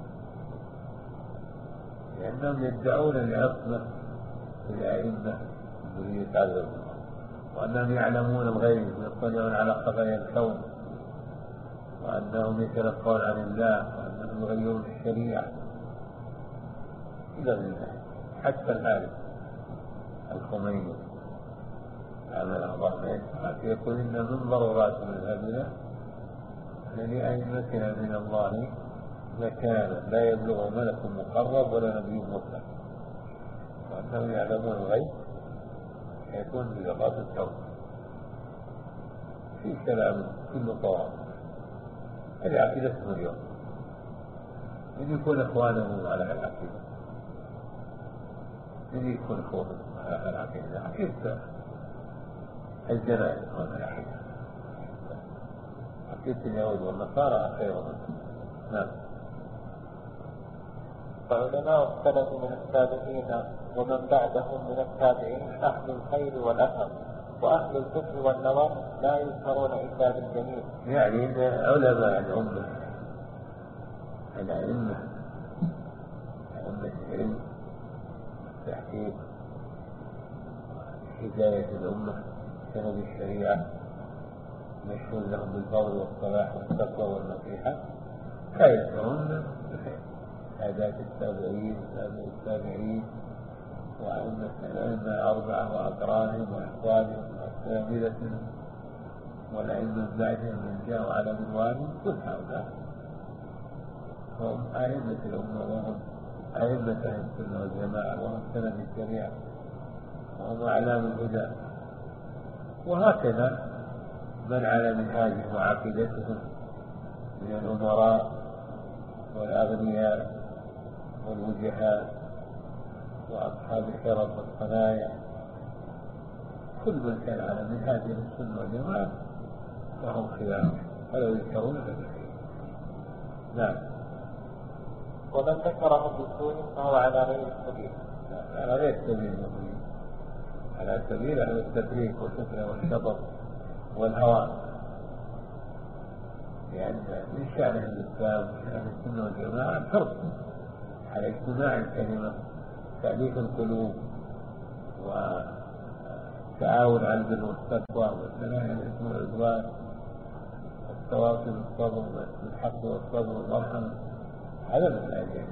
لأنهم يدعون العصمة في الأئمة ذرية عدل وأنهم يعلمون الغيب ويطلعون على خفايا الكون وأنهم يتلقون عن الله وأنهم يغيرون الشريعة إلى ذلك. حتى الآن الخميني عمل الله يقول إن من ضرورات مذهبنا أن لأئمتنا من الله مكانا لا يبلغ ملك مقرب ولا نبي مرسل، وأنهم يعلمون الغيب يكون بلغات الكون. في كلام كله طوال هذه عقيدتهم اليوم، من يكون إخوانهم على العقيدة، من يكون إخوانهم على العقيدة، عقيدة الجنائز على العقيدة، عقيدة اليهود والنصارى خير منهم. نعم. فعلماء السلف من السابقين ومن بعدهم من التابعين أهل الخير والأثر، وأهل الفقه والنظر لا يذكرون إلا بالجميل. يعني علماء الأمة الأئمة أئمة العلم والتحقيق هداية الأمة سند الشريعة مشهور لهم بالفضل والصلاح والتقوى والنصيحة خير هم بخير. سادات التابعين وتابع التابعين وأئمة الأئمة أربعة وأقرانهم وإخوانهم وأساتذتهم والأئمة بعدهم من جاءوا على منوالهم، كل هؤلاء هم أئمة الأمة وهم أئمة أهل السنة والجماعة وهم سند الشريعة وهم أعلام الهدى. وهكذا من على منهاجهم وعقيدتهم من الأمراء والأغنياء والوجهاء وأصحاب الشرف والصنايع، كل من كان على منهاج السنة والجماعة فهم خيار ولا يذكرون بالخير. نعم. ومن ذكره بالسوء فهو على غير السبيل. على غير السبيل المؤمنين، على سبيل أهل التفريق والفتنة والشطط والهوى، لأن من شأن أهل الإسلام وشأن السنة والجماعة الحرص على اجتماع الكلمة، تأليف القلوب، وتعاون على البر والتقوى والثناء على الإثم والعدوان، والتواصي بالصبر بالحق والصبر والمرحمة. هذا من الأجل،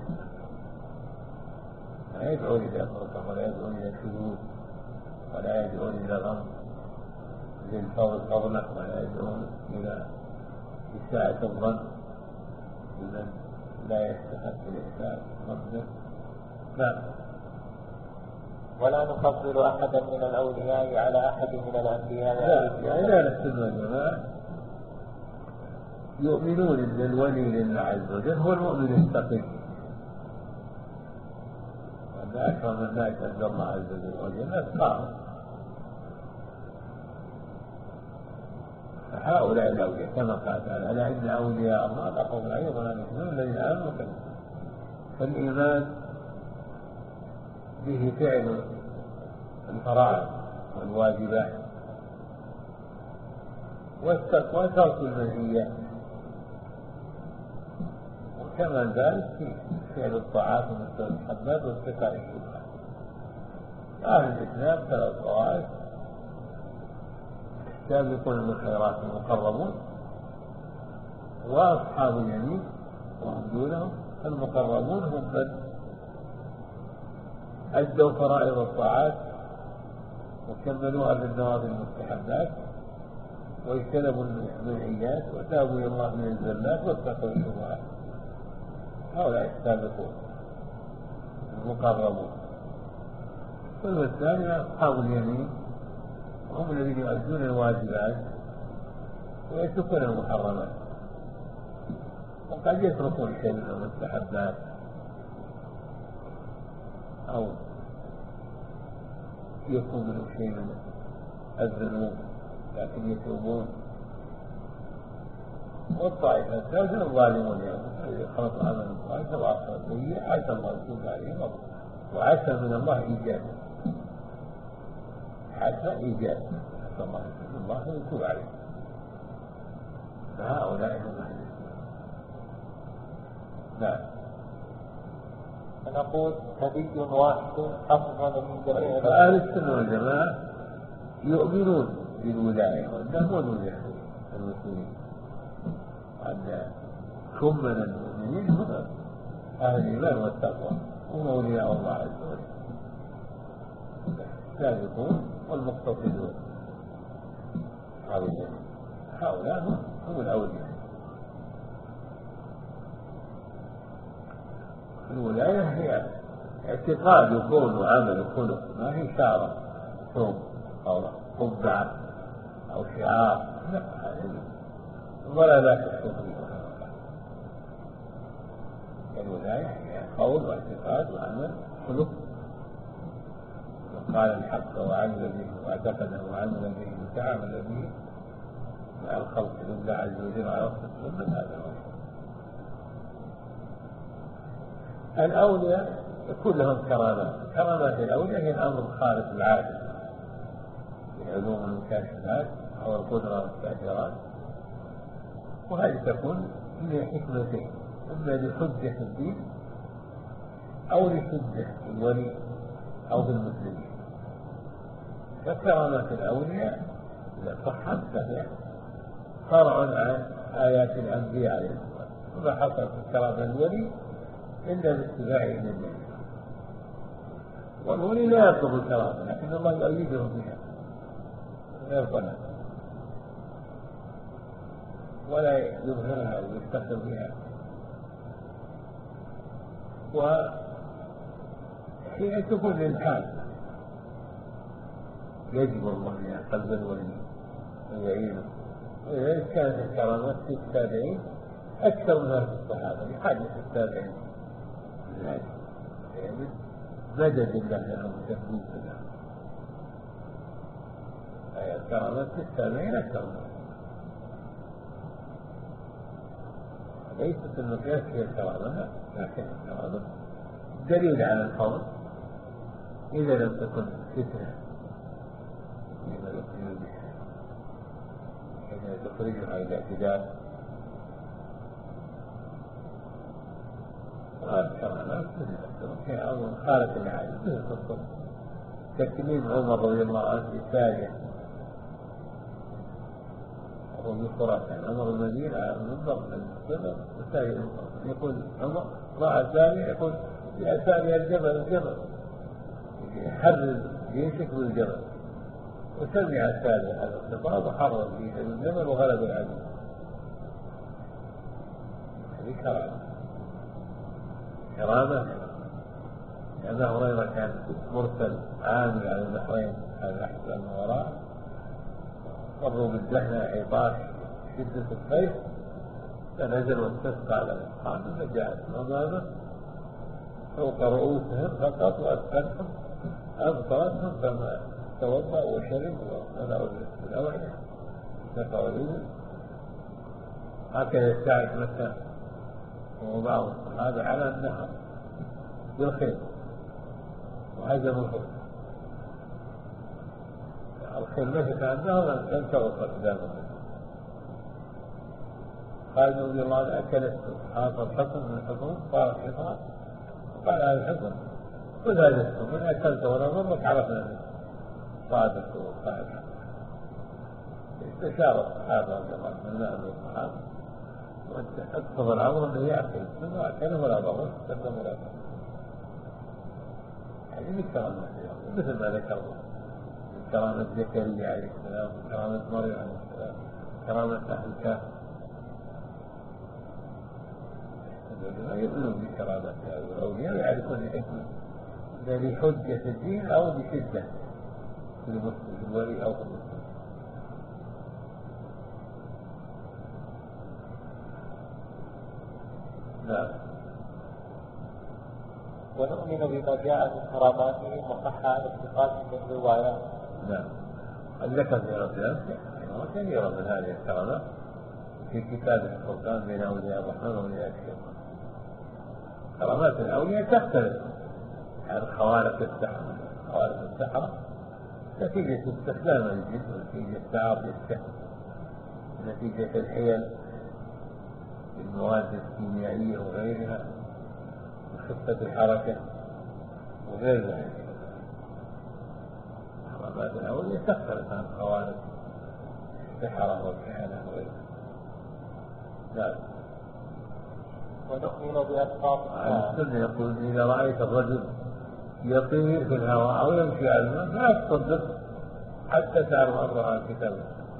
لا يدعون إلى فرقة ولا يدعون إلى شذوذ ولا يدعون إلى غمض للفضل فضله ولا يدعون إلى إساءة الظن بمن لا يستحق الإحسان والظن. نعم. ولا نفضل أحدا من الأولياء على أحد من الأنبياء. لا، يعني أهل السنة والجماعة يؤمنون أن الولي لله عز وجل هو المؤمن التقي، وأن أكرم الناس عند الله عز وجل أتقاهم. فهؤلاء الأولياء كما قال تعالى: ألا إن أولياء الله لا خوف عليهم ولا هم يحزنون الذين آمنوا وكفروا. فالإيمان به فعل الفرائض والواجبات، والتقوى ترك المنهيات، وكما ذلك في فعل الطاعات والمستحبات واتقاء الشبهات. أهل الإسلام ثلاث طوائف: السابقون بالخيرات المقربون، وأصحاب اليمين وهم دونهم. المقربون هم من أدوا فرائض الطاعات وكملوها بالنوافل المستحبات واجتنبوا المنهيات وتابوا إلى الله من الزلات واتقوا الشبهات. هؤلاء السابقون المقربون. والثاني أصحاب اليمين، هم الذين يؤدون الواجبات ويتركون المحرمات، وقد يتركون شيء من المستحبات أو يكون منه شيء من الذنوب لكن يتوبون. والطائفة الثالثة الظالمون، يعني خلط عمل الطائفة وآخر السيئة عسى الله يتوب عليهم، وعسى من الله إيجابه، عسى إيجابه، عسى الله يتوب الله يتوب عليهم. فهؤلاء هم أهل السنة. نعم. فنقول نبي واحد أفضل من جميع. فأهل السنة والجماعة يؤمنون بالولاية وأنهم ولاية المسلمين، وأن ثم المؤمنين هم أهل الإيمان والتقوى، هم أولياء الله عز وجل، السابقون والمقتصدون. هؤلاء هم الأولياء. الولاية هي اعتقاد وكون وعمل وخلق، ما هي شارة ثوب أو قبعة أو شعار، لا، ولا لا تستطيع. الولاية هي قول واعتقاد وعمل وخلق، وقال الحق وعمل به واعتقده وعمل به وتعامل به مع الخلق لله عز وجل على وصف السنة. هذا هو الأولياء. يكون لهم كرامات. كرامات الأولياء هي الأمر الخارق العادة من علوم المكاشفات أو القدرة والتأثيرات، وهذه تكون من حكمتين: إما لحجة الدين أو لحجة الولي أو بالمسلمين. فكرامات الأولياء إذا صحت فهي فرع عن آيات الأنبياء عليه الصلاة والسلام، وما حصل في كرامة الولي إلا باتباع النبي. والولي لا يطلب الكرامة، لكن الله يؤيده بها ويرضى ولا يظهرها ويفتخر بها. وحين تكون الإنسان يجب الله بها قلب الولي ويعينه، وإذا كانت الكرامات في التابعين أكثر منها في الصحابة لحاجة التابعين مدد الله لهم وتثبيت لهم. أي الكرامات في التابعين أكثر منها، ليست المقياس هي الكرامة، لكن الكرامة دليل على الفضل إذا لم تكن فتنة لما يخرج بها، حين تخرجها إلى اعتدال. والكرامات مثل خالة العالم مثل قصة تكليم عمر رضي الله عنه بساجة ومن خراسان، عمر المدينة على المنبر السنة وسائل يقول عمر راى ثاني يقول يا ثاني الجبل الجبل يحرر جيشك بالجبل، وسمع الثاني هذا الخطاب وحرر جيشه بالجبل وغلب العدو. هذه كرامة كرامة. أبا هريرة كان مرسل عامل على البحرين، هذا أحسن من وراء مروا بالدهنة عطاش شدة الصيف، فنزل واستسقى على الأصحاب فجاءت مضابة فوق رؤوسهم فقط وأسفلهم أبطرتهم، فما توضأ وشرب وملأوا الأوعية نفعوا الإبل. هكذا الساعة مكة وبعض الصحابة على النهر بالخيل وهزموا الخيل. الخيل مشت عن النهر لم تغطى قدامه. خالد رضي الله عنه أكل هذا الحصن من الحصون صار حصان، قال هذا الحصن خذ هذا الحصن من أكلت ولا ضرك عرفنا منه صادق وصادق. استشار الصحابة رضي الله عنهم من الصحابة وانت اقصد الأمر أنه يأكل ثم أكله ولا ضرك سلم ولا ضرك. هذه من كرامة مثل ما ذكر الله، كرامة زكريا عليه السلام، كرامة مريم عليه السلام، كرامة أهل الكهف. يؤمنون بكرامة الأولياء ويعرفون الحكمة لحجة الدين أو لشدة في المسلم في الولي أو في المسلم. نعم. ونؤمن بما جاء من كراماتهم وصح عن الثقات من روايات. نعم. ذكر في الرسول كثيرا من هذه الكرامات في كتاب الفرقان بين أولياء الرحمن وأولياء الشيطان. كرامات الأولياء تختلف عن خوارق السحرة. خوارق السحرة نتيجة استخدام الجن ونتيجة تعاطي السحر، نتيجة الحيل بالمواد الكيميائية وغيرها وخفة الحركة وغير ذلك. كرامات الأولياء تختلف عن خوارق السحرة والكهنة وغيرها. نعم. ونؤمن بأسباب السنة يقول إذا رأيت الرجل يطير في الهواء أو يمشي على الماء لا تصدق حتى تعرف أمره عن كتابه.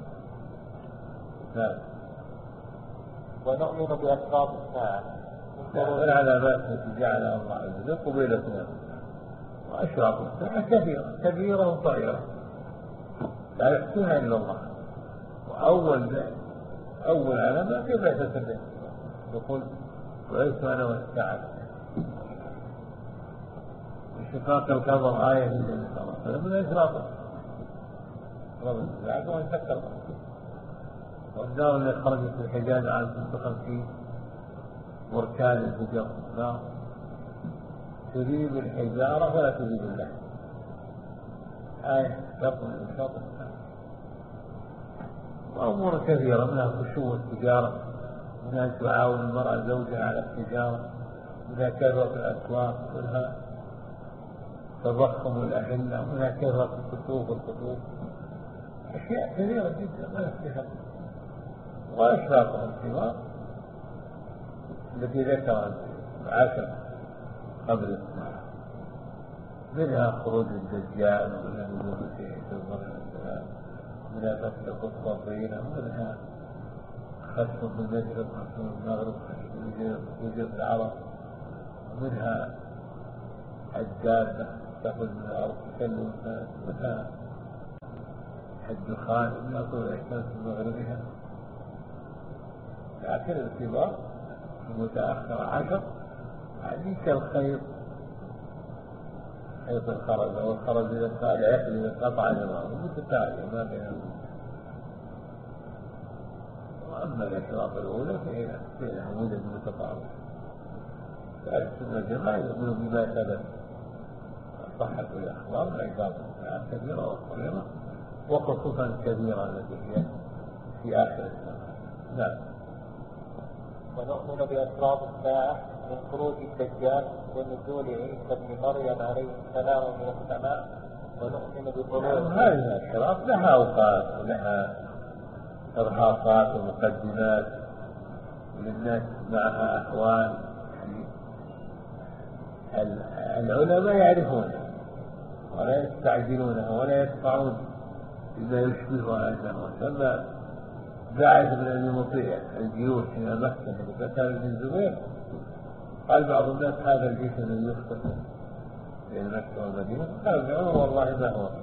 نعم. ونؤمن بأسباب الساعة والعلامات التي جعلها الله عز وجل قبيلتنا، وأشراط الساعة كثيرة كبيرة وصغيرة لا يحصيها إلا الله. وأول أول علامة في بعثة النبي يقول وعيت أنا والساعة انشقاق القمر آية من النبي صلى الله عليه وسلم من إشراقه رب الساعة وانشق القمر. والنار اللي خرجت في الحجاز عام ستة وخمسين بركان الفجر نار تذيب الحجارة ولا تذيب اللحم. آية تقل انشاط الساعة. وأمور كثيرة منها خشوع التجارة، منها تعاون المرأة زوجها على التجارة، منها كثرة الأسواق، منها تضخم الأهلة، منها كثرة الخطوط والخطوط. أشياء كثيرة جدا ما فيها. وأشراطها الثمار التي ذكرها العشر قبل الساعة منها خروج الدجال، ومنها نزول عيسى ابن مريم، منها فتح القسطنطينة، ومنها خسف بالمشرق خسف بالمغرب وجود العرب، ومنها الدابة تأخذ من الأرض تكلم الناس، منها الدخان من طلوع الشمس من مغربها. لكن الكبار المتأخر عشر يعني كالخيط، خيط الخرز أو الخرز إذا قال يأكل إذا قطع نظامه متتالية ما بينهم. وأما الأشراط الأولى فإنها مدد متطابقة. فأهل السنة والجماعة يؤمنون بما ثبت صحة الأخبار من عقاب كبيرة وصغيرة، وخصوصا الكبيرة التي هي في آخر السنة. نعم. ونؤمن بأسباب الساعة من خروج الدجال ونزول عيسى ابن مريم عليه السلام من السماء، ونؤمن بطلوع هذه الأشراط لها أوقات ولها إرهاصات ومقدمات، وللناس معها أحوال. العلماء يعرفونها ولا يستعجلونها ولا يدفعون بما يشبهها أنه كما بعث من أبي مطيع الجيوش إلى مكة وقتال بن الزبير، قال بعض الناس هذا الجيش الذي يختصر بين مكة والمدينة، قال ابن عمر والله ما هو.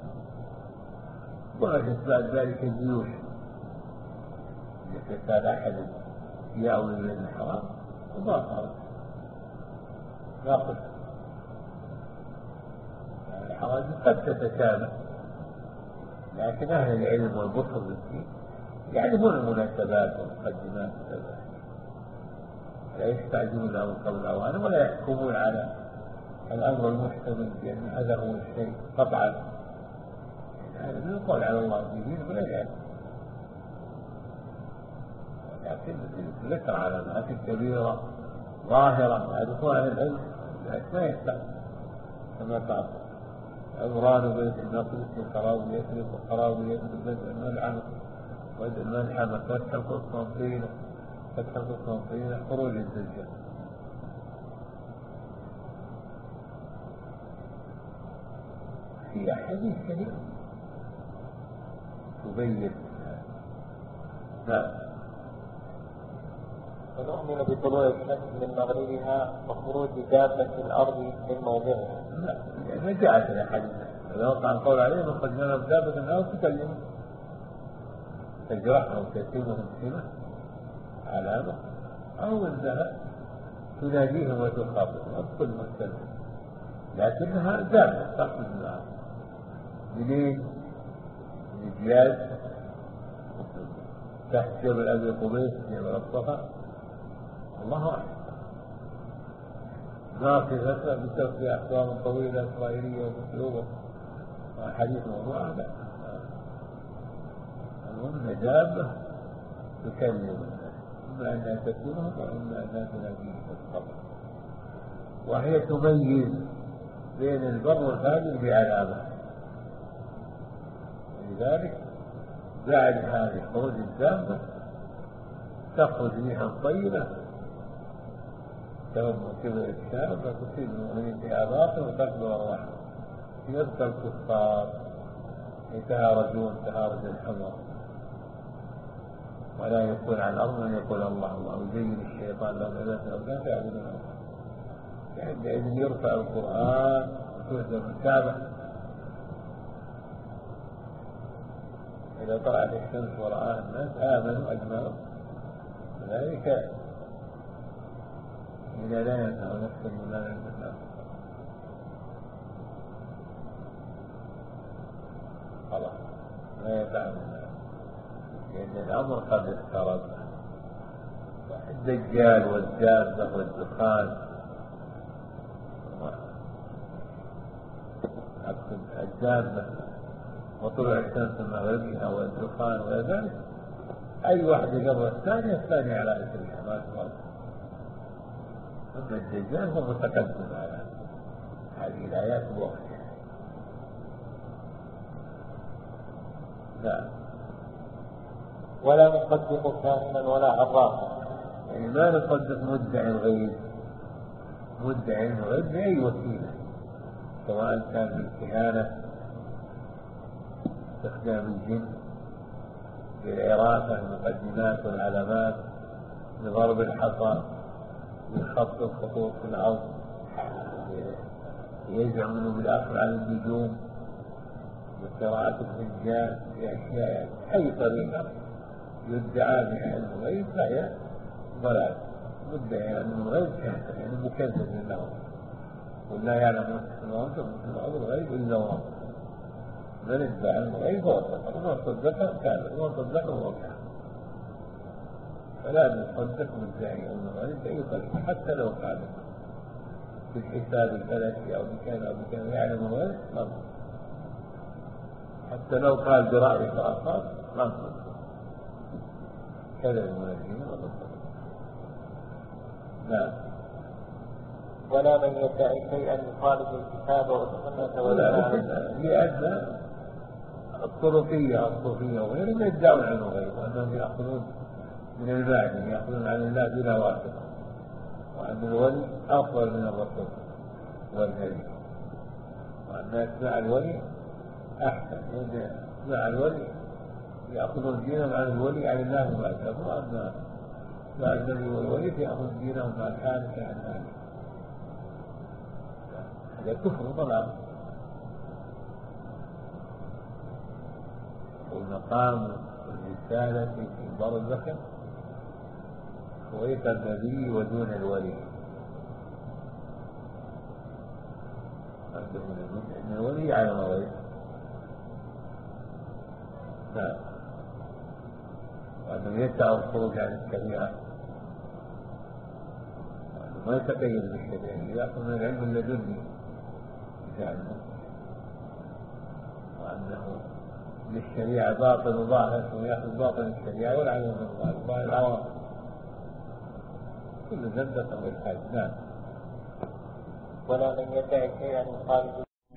وأجت بعد ذلك الجيوش التي كان أحد يأوي إلى الحرام وما خرج ناقص. الحرام قد تتشابه، لكن أهل العلم والبصر بالدين يعرفون المناسبات والمقدمات، لا يستعجلون له قبل أوانه ولا يحكمون على الأمر المحتمل بأن هذا هو الشيء قطعا. هذا من القول على الله الدين ولا يعلم، لكن ذكر علامات كبيرة ظاهرة يعرفون أهل العلم ما يستعجل، كما قال عمران بيت المقدس وقراوي يثرب وقراوي يثرب بدء الملحمة بدء الملحمة فتح القسطنطينة فتح القسطنطينة خروج الدجال. في حديث كريم تبين. نعم. ونؤمن بطلوع الشمس من مغربها وخروج دابة الأرض من موضعها. لا ما جاءت الحديث لو وقع القول عليه وقد نرى دابة الأرض تكلم تجرحها وتتمهم سمة علامة أو أنها تناديهم وتخاطبهم كل مستمع، لكنها دابة تأخذ من الأرض. منين؟ من جياد تحت جبل أبي قبيس جبل الصفا، الله أعلم. ناقصة بتوفي أحكام طويلة إسرائيلية ومسلوبة وحديث موضوع لا، المهم دابة تكلم الناس، إما أنها تكلمهم وإما أنها تناديهم بالصبر، وهي تميز بين البر والفاجر بعلامة. لذلك بعد هذه خروج الدابة تخرج ريحا طيبة تهم كبر الشام وتصيب المؤمنين في أباطل وتقبل الرحمة. يبقى الكفار يتهارجون تهارج الحمر ولا يقول عن الأرض من يقول الله الله، ويزين الشيطان لهم عبادة الأوثان فيعبدون الله. عندئذ يرفع القرآن وتهزم الكعبة. إذا طلعت الشمس ورآها الناس آمنوا أجمعوا، ذلك إذا لا ينفع نفس من لا ينفع خلاص لا ينفع منها، لأن الأمر قد اقترب. الدجال والدابة والدخان أقصد الدابة وطلوع الشمس من مغربها والدخان وذلك أي واحد قبل الثاني الثاني على إثر الحماس والدخان. أما الدجال هو متقدم على هذه الآيات بوقتها. لا ولا نصدق كاهنا ولا عرافا، يعني ما نصدق مدعي الغيب، مدعي الغيب بأي وسيلة سواء كان بالكهانة استخدام الجن بالعرافة المقدمات والعلامات بضرب الحصى بخط الخطوط في الأرض يزعم منه بالأخذ على النجوم بقراءة الفنجان بأشياء أي طريقة يدعى بها الغيب فهي ضلال مدعي أن الغيب كافر يعني مكذب له ولا يعلم السماوات والأرض الغيب إلا الله من ادعى الغيب هو صدق ومن صدقه كافر ومن صدقه هو كافر فلا نصدق مدعي أن الغيب بأي طريقة حتى لو قال بالحساب الفلكي أو بكذا أو بكذا يعلم الغيب ما نصدق حتى لو قال برأي فأصاب ما نصدق كذا المنجمين والنصدق. نعم. ولا من يدعي شيئا يخالف الكتاب والسنة ولا لأن الطرقية الصوفية وغيرهم يدعون عن الغيب وأنهم يأخذون من المعدن يأخذون عن الله بلا واسطة وأن الولي أفضل من الرسول والنبي وأن أتباع الولي أحسن لأن أتباع الولي يأخذون دينهم عن الولي عن الله مباشرة وأن أتباع النبي والولي يأخذون دينهم عن الحارث عن ذلك هذا كفر ضلال. والمقام والرسالة في برزخ فوق النبي ودون الولي أن الولي على الغيب. نعم. وأنه يسعى الخروج عن الشريعة وأنه ما يتقيد بالشريعة يأخذ من العلم اللدني بشأنه وأنه للشريعة باطل وظاهر ويأخذ باطل الشريعة والعلم من الله العوام كل زبدة والحاج. نعم. ولا من يدعي شيئا يخالف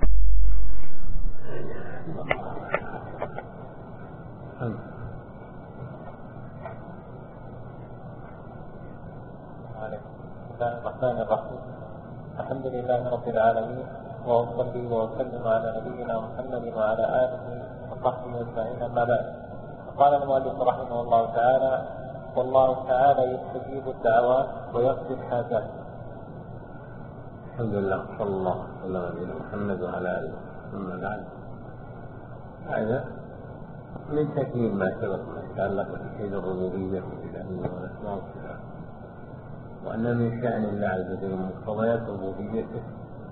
الرحمن الرحيم. الحمد لله رب العالمين وأصلي وأسلم على نبينا محمد وعلى آله وصحبه أجمعين أما بعد. قال المؤلف رحمه الله تعالى: والله تعالى يستجيب الدعوات ويقضي الحاجات. الحمد لله صلى الله عليه وسلم محمد وعلى آله وصحبه بعد. هذا من تكميل ما سبق ما يتعلق بتوحيد الربوبية والإلهية والأسماء والصفات وأن من شأن الله عز وجل مقتضيات ربوبيته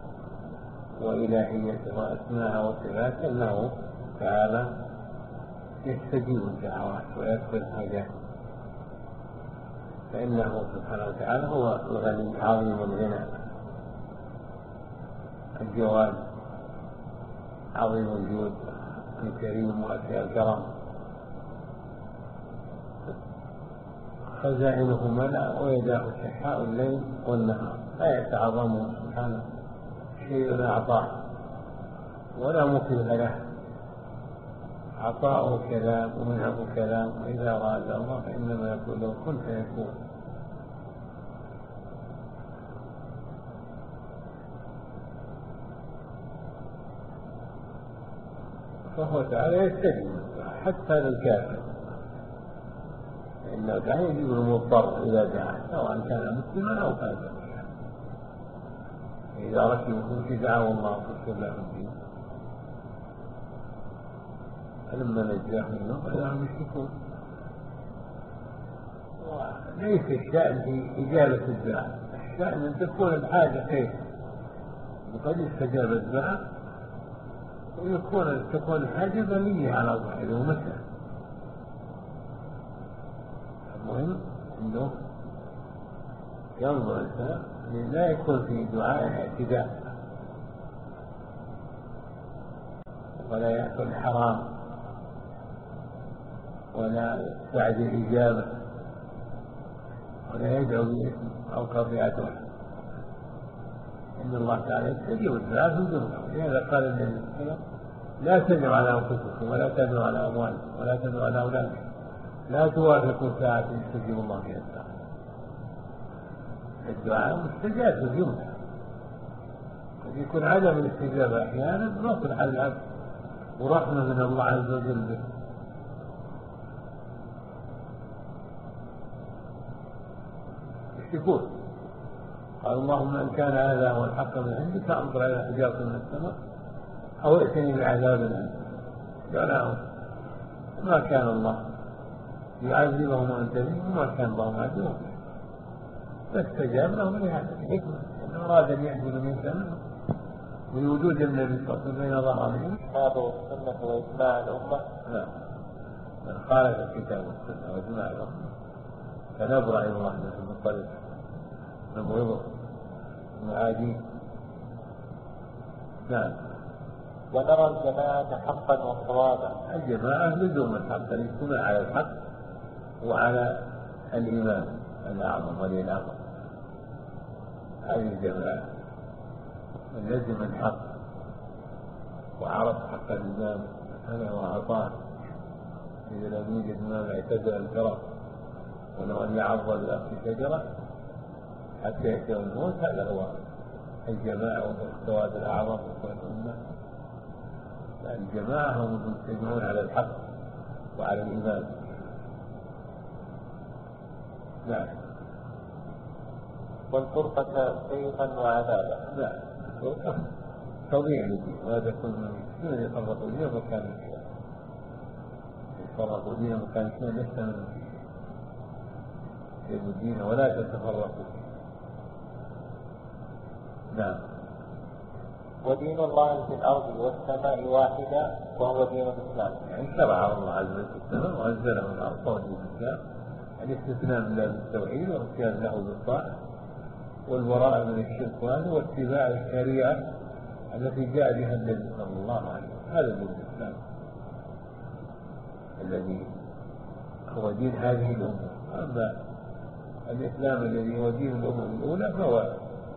وإلهيته وأسماءه وصفاته أنه تعالى يستجيب الدعوات ويقضي الحاجات فإنه سبحانه وتعالى هو الغني عظيم الغنى الجواد عظيم الجود الكريم واسع الكرم خزائنه ملأ ويداه شحاء الليل والنهار لا يتعظمه سبحانه شيء أعطاه ولا مكره له عطاؤه كلام ومنعه كلام وإذا أراد الله فإنما يقول له كن فيكون. فهو تعالى يستجيب حتى للكافر فإنه تعالى يجيب المضطر إذا دعا سواء كان مسلما أو كافرا إذا ركبوا في دعوى الله فاغفر له الدين فلما نجاهم منهم فإذا هم يشركون. وليس الشأن في إجابة الدعاء الشأن أن تكون الحاجة خير وقد استجاب الدعاء ويكون تكون الحاجة بنية على ظاهره ومثله. المهم أنه ينظر الإنسان لا يكون في دعاء اعتداء ولا يأكل حرام ولا يستعجل الإجابة ولا يدعو باسم أو قطيعته. إن الله تعالى يستجيب الدعاء في الجملة. لهذا قال النبي صلى الله عليه وسلم: لا تدعوا على أنفسكم ولا تدعوا على أموالكم ولا تدعوا على أولادكم لا توافقوا ساعة يستجيب الله فيها الدعاء. الدعاء مستجاب في الجملة يكون عدم الاستجابة أحيانا مصلحة للعبد ورحمة من الله عز وجل به. يشتكون قال اللهم إن كان هذا هو الحق من عندك فأمطر على حجارة من السماء أو ائتني بعذاب أليم. قال ما كان الله يعذبهم وأنت بهم وما كان الله معذبهم، فاستجاب لهم لهذا الحكمة أنه أراد أن يعبد من سنة من وجود النبي صلى الله عليه وسلم بين ظهرهم. هذا السنة وإجماع الأمة. نعم من خالف الكتاب والسنة وإجماع الأمة فنبرأ إلى الله من الطريق نبغضه نعاديه. نعم. ونرى الجماعة حقا وصوابا. الجماعة لزوم الحق، الاجتماع على الحق وعلى الإمام الأعظم ولي الأمر. هذه الجماعة من لزم الحق وعرف حق الإمام هذا وأعطاه. إذا لم يوجد إمام اعتزل الفرق ولو أن يعض الأخ شجرة حتى يأتيه الموت، هذا هو الجماعة والسواد الأعظم والسواد الأمة. الجماعة هم المجتمعون على الحق وعلى الإيمان. نعم. والفرقة سيفا وعذابا. لا الفرقة تضيع لدين، وهذا كل من يفرقوا دين مكان الإسلام، يفرقوا دين مكان الإسلام ليس من الدين ولا تتفرقوا. نعم. ودين الله في الأرض والسماء واحدا وهو دين الإسلام. يعني شرع الله عز وجل في السماء وأنزله في الأرض وهو دين الإسلام، الاستثناء من التوحيد والقيام له بالطاعة والبراءة من الشرك وهذا واتباع الشريعة التي جاء بها النبي صلى الله عليه وسلم. هذا دين الإسلام الذي هو دين هذه الأمة. أما الإسلام الذي هو دين الأمة الأولى فهو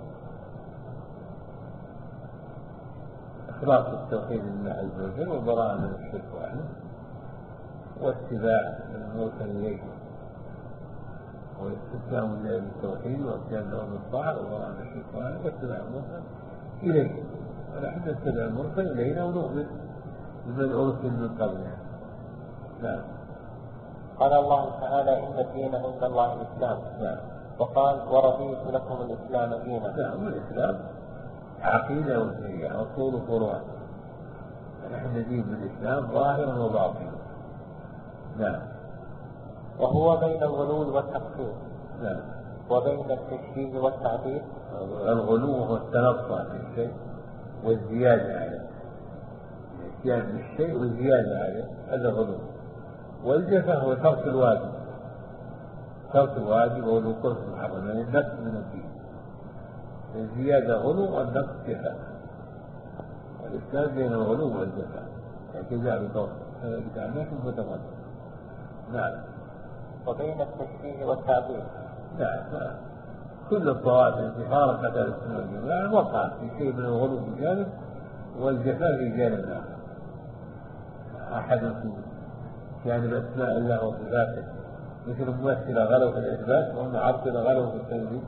إخلاص التوحيد لله عز وجل وبراءة من الشرك وأهله واتباع المرسل إليه والاستسلام لله بالتوحيد والقيام له بالطاعة وبراءة من الشرك وأهله واتباع المرسل إليه. ونحن نتبع المرسل إلينا ونؤمن بمن أرسل من قبلنا. نعم. قال الله تعالى إن الدين عند الله الإسلام. نعم. وقال ورضيت لكم الإسلام دينا. نعم. والإسلام عقيدة وشريعة أصول وفروع. نحن ندين بالإسلام ظاهرا وباطنا. نعم. وهو بين الغلو والتقصير. نعم. وبين التشبيه والتعطيل. الغلو هو التنطع في الشيء والزيادة عليه، الاتيان بالشيء والزيادة عليه هذا غلو. والجفا هو ترك الواجب، ترك الواجب والوقوف في المحرم، يعني النقص من الدين. الزيادة غلو والنقص جفا، والإسلام بين الغلو والجفا اعتزاء بطور بتعناك متقدم. نعم. وبين التشبيه والتعطيل. نعم. كل الطوائف التي خالفت السنة والجماعة وقعت في شيء من الغلو في جانب والجفاء في جانب آخر. أحد في جانب أسماء الله وصفاته مثل ممثلة غلوا في الإثبات ومعطلة غلوا في التنزيل،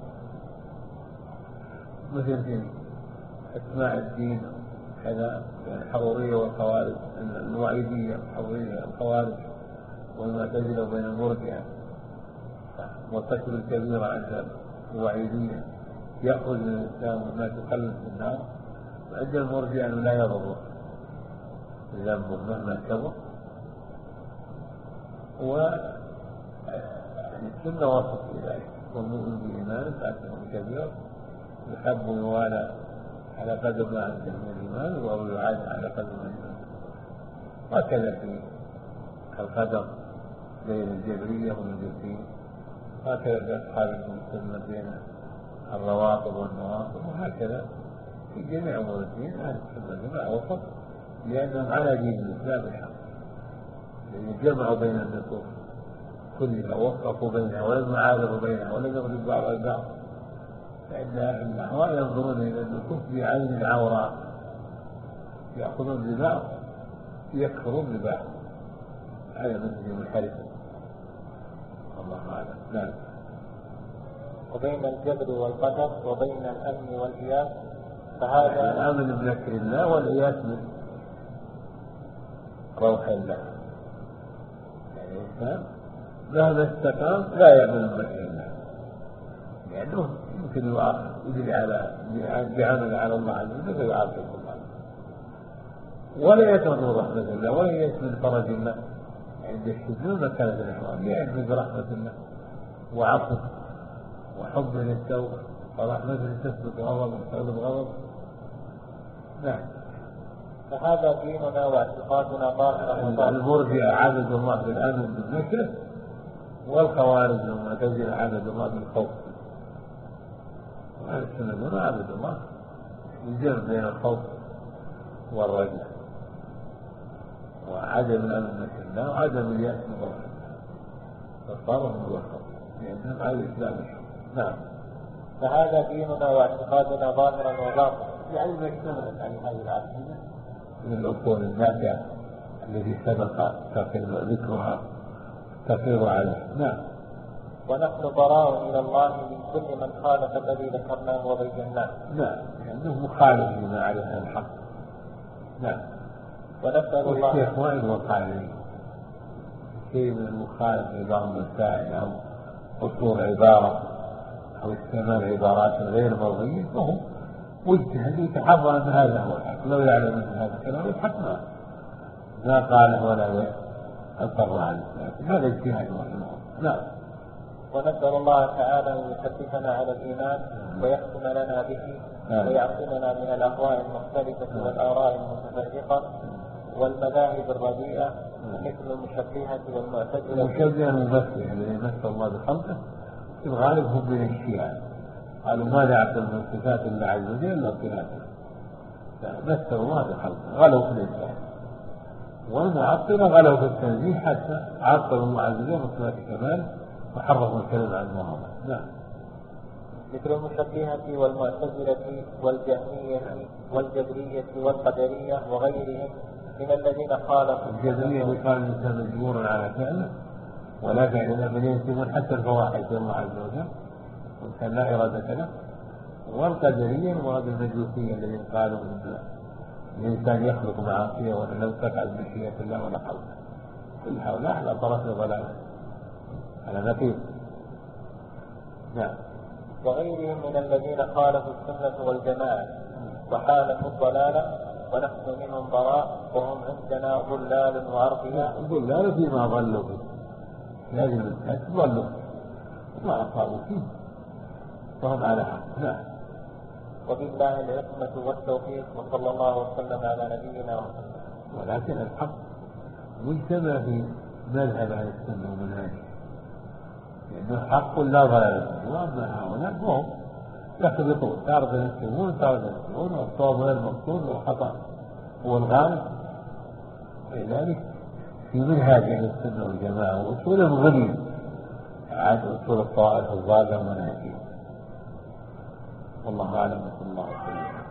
مثل في أسماء الدين كذا الحرورية والخوارج، الوعيدية والحرورية الخوارج والمعتزلة بين المرجئة والقتل الكبير عند الوعيدية يأخذ من الإسلام والناس يخلد في النار، وعند المرجئة أنه لا يضره ذنبه مهما كبر. والسنة وصف لذلك والمؤمن بإيمانه فأكثر كبير يحب ويوالى على قدر ما عنده من الإيمان وهو يعاني على قدر ما عنده. وكذا في القدر بين الجبرية والمجوسية، هكذا في أصحاب المسلمين بين الروافض والنواصب، وهكذا في جميع أمور الدين. أهل السنة جماعة وسط لأنهم على دين الإسلام الحق، يعني جمعوا بين النصوص كلها ووفقوا بينها ولم يعارضوا بينها ولم يغلب بعض البعض. فإن أهل الأحوال ينظرون إلى النصوص بعين العوراء، يأخذون ببعض يكفرون ببعض على مثل منحرفة. الله أعلم. نعم. وبين الجبر والقدر وبين الأمن والإياس فهذا الآمن بمكر الله والإياس من روح الله. يعني الإنسان مهما استقام لا يأمن بمكر الله، لأنه يمكن يجري على بعمل على الله عز وجل فيعاقب الله، ولا يأمن رحمة الله ولا يأمن من فرج الله عند الشذوذ مكانة الإحرام، يأمن برحمة الله وعفو وحب للتوبة ورحمته تسبق غضب وتغلب غضب. نعم. فهذا ديننا واعتقادنا باطلا. المرجئة عبد الله بالأمن بالذكر، والخوارج والمعتزلة عبد الله بالخوف. وأهل السنة ما عبد الله يجمع بين الخوف والرجاء وعدم الأمن بالذكر الله وعدم اليأس من الله، فصار من الخوف لأنهم على الإسلام. نعم. فهذا ديننا واعتقادنا ظاهرا وباطنا، يعني ما اشتملت على هذه العقيدة من الأصول النافعة التي سبق ذكرها تقر عليه. نعم. ونحن براء إلى الله من كل من خالف الذي ذكرناه وبيناه. نعم، لأنه مخالف لما عليه الحق. نعم. ونسأل الله. والشيخ وين مخالف؟ شيء من المخالف لبعض المسائل أو أصول عبارة أو استعمال عبارات غير مرضية، وهو واجتهد يتحرى أن هذا هو الحق، لو يعلم أن هذا الكلام الحق ما ما قاله ولا أقر عليه، هذا اجتهاد رحمه. نعم. ونسأل الله تعالى أن يثبتنا على الإيمان ويختم لنا به ويعصمنا من الأهواء المختلفة والآراء المتفرقة والمذاهب الرديئة مثل المشبهة والمعتزلة. المشبهة الممثلة الذي مثل الله بخلقه في الغالب هم من الشيعة، قالوا ما نعبد من صفات الله عز وجل إلا صفاته، مثل الله بخلقه، غلوا في الإسلام. والمعطلة غلوا في التنزيه حتى عطلوا الله عز وجل بصفات كماله وحرفوا الكلام عن الله. نعم. مثل المشبهة والمعتزلة والجهمية والجبرية والقدرية وغيرهم من الذين خالفوا. الجبرية اللي قال الإنسان مجبور على فعله ولا فعل له، من ينسبون حتى الفواحش الله عز وجل وإنسان لا إرادة له. والقدرية المراد المجوسية الذين قالوا إن الإنسان يخلق معاصيه ولم تفعل بمشيئة الله ولا خلقه. كل هؤلاء على طرف ضلال على نقيض. نعم. وغيرهم من الذين خالفوا السنة والجماعة وحالفوا الضلالة ونحن منهم براء وهم عندنا ضلال وأرضياء. ضلال فيما ضلوا فيه، لازم الناس ضلوا ما أصابوا فيه وهم على حق. نعم. وبالله العصمة والتوفيق وصلى الله وسلم على نبينا محمد. ولكن الحق مجتمع في مذهب أهل السنة ومنهجه، لأنه حق لا ضلال فيه، وأما هؤلاء فهم يخلطون، تارة يكتبون تارة يكتبون، والصواب غير المقصود والخطأ هو الغالب. ولذلك في منهج أهل السنة والجماعة وأصولهم غني عن أصول الطوائف الضالة ومنهجهم. والله أعلم. صلى الله عليه وسلم.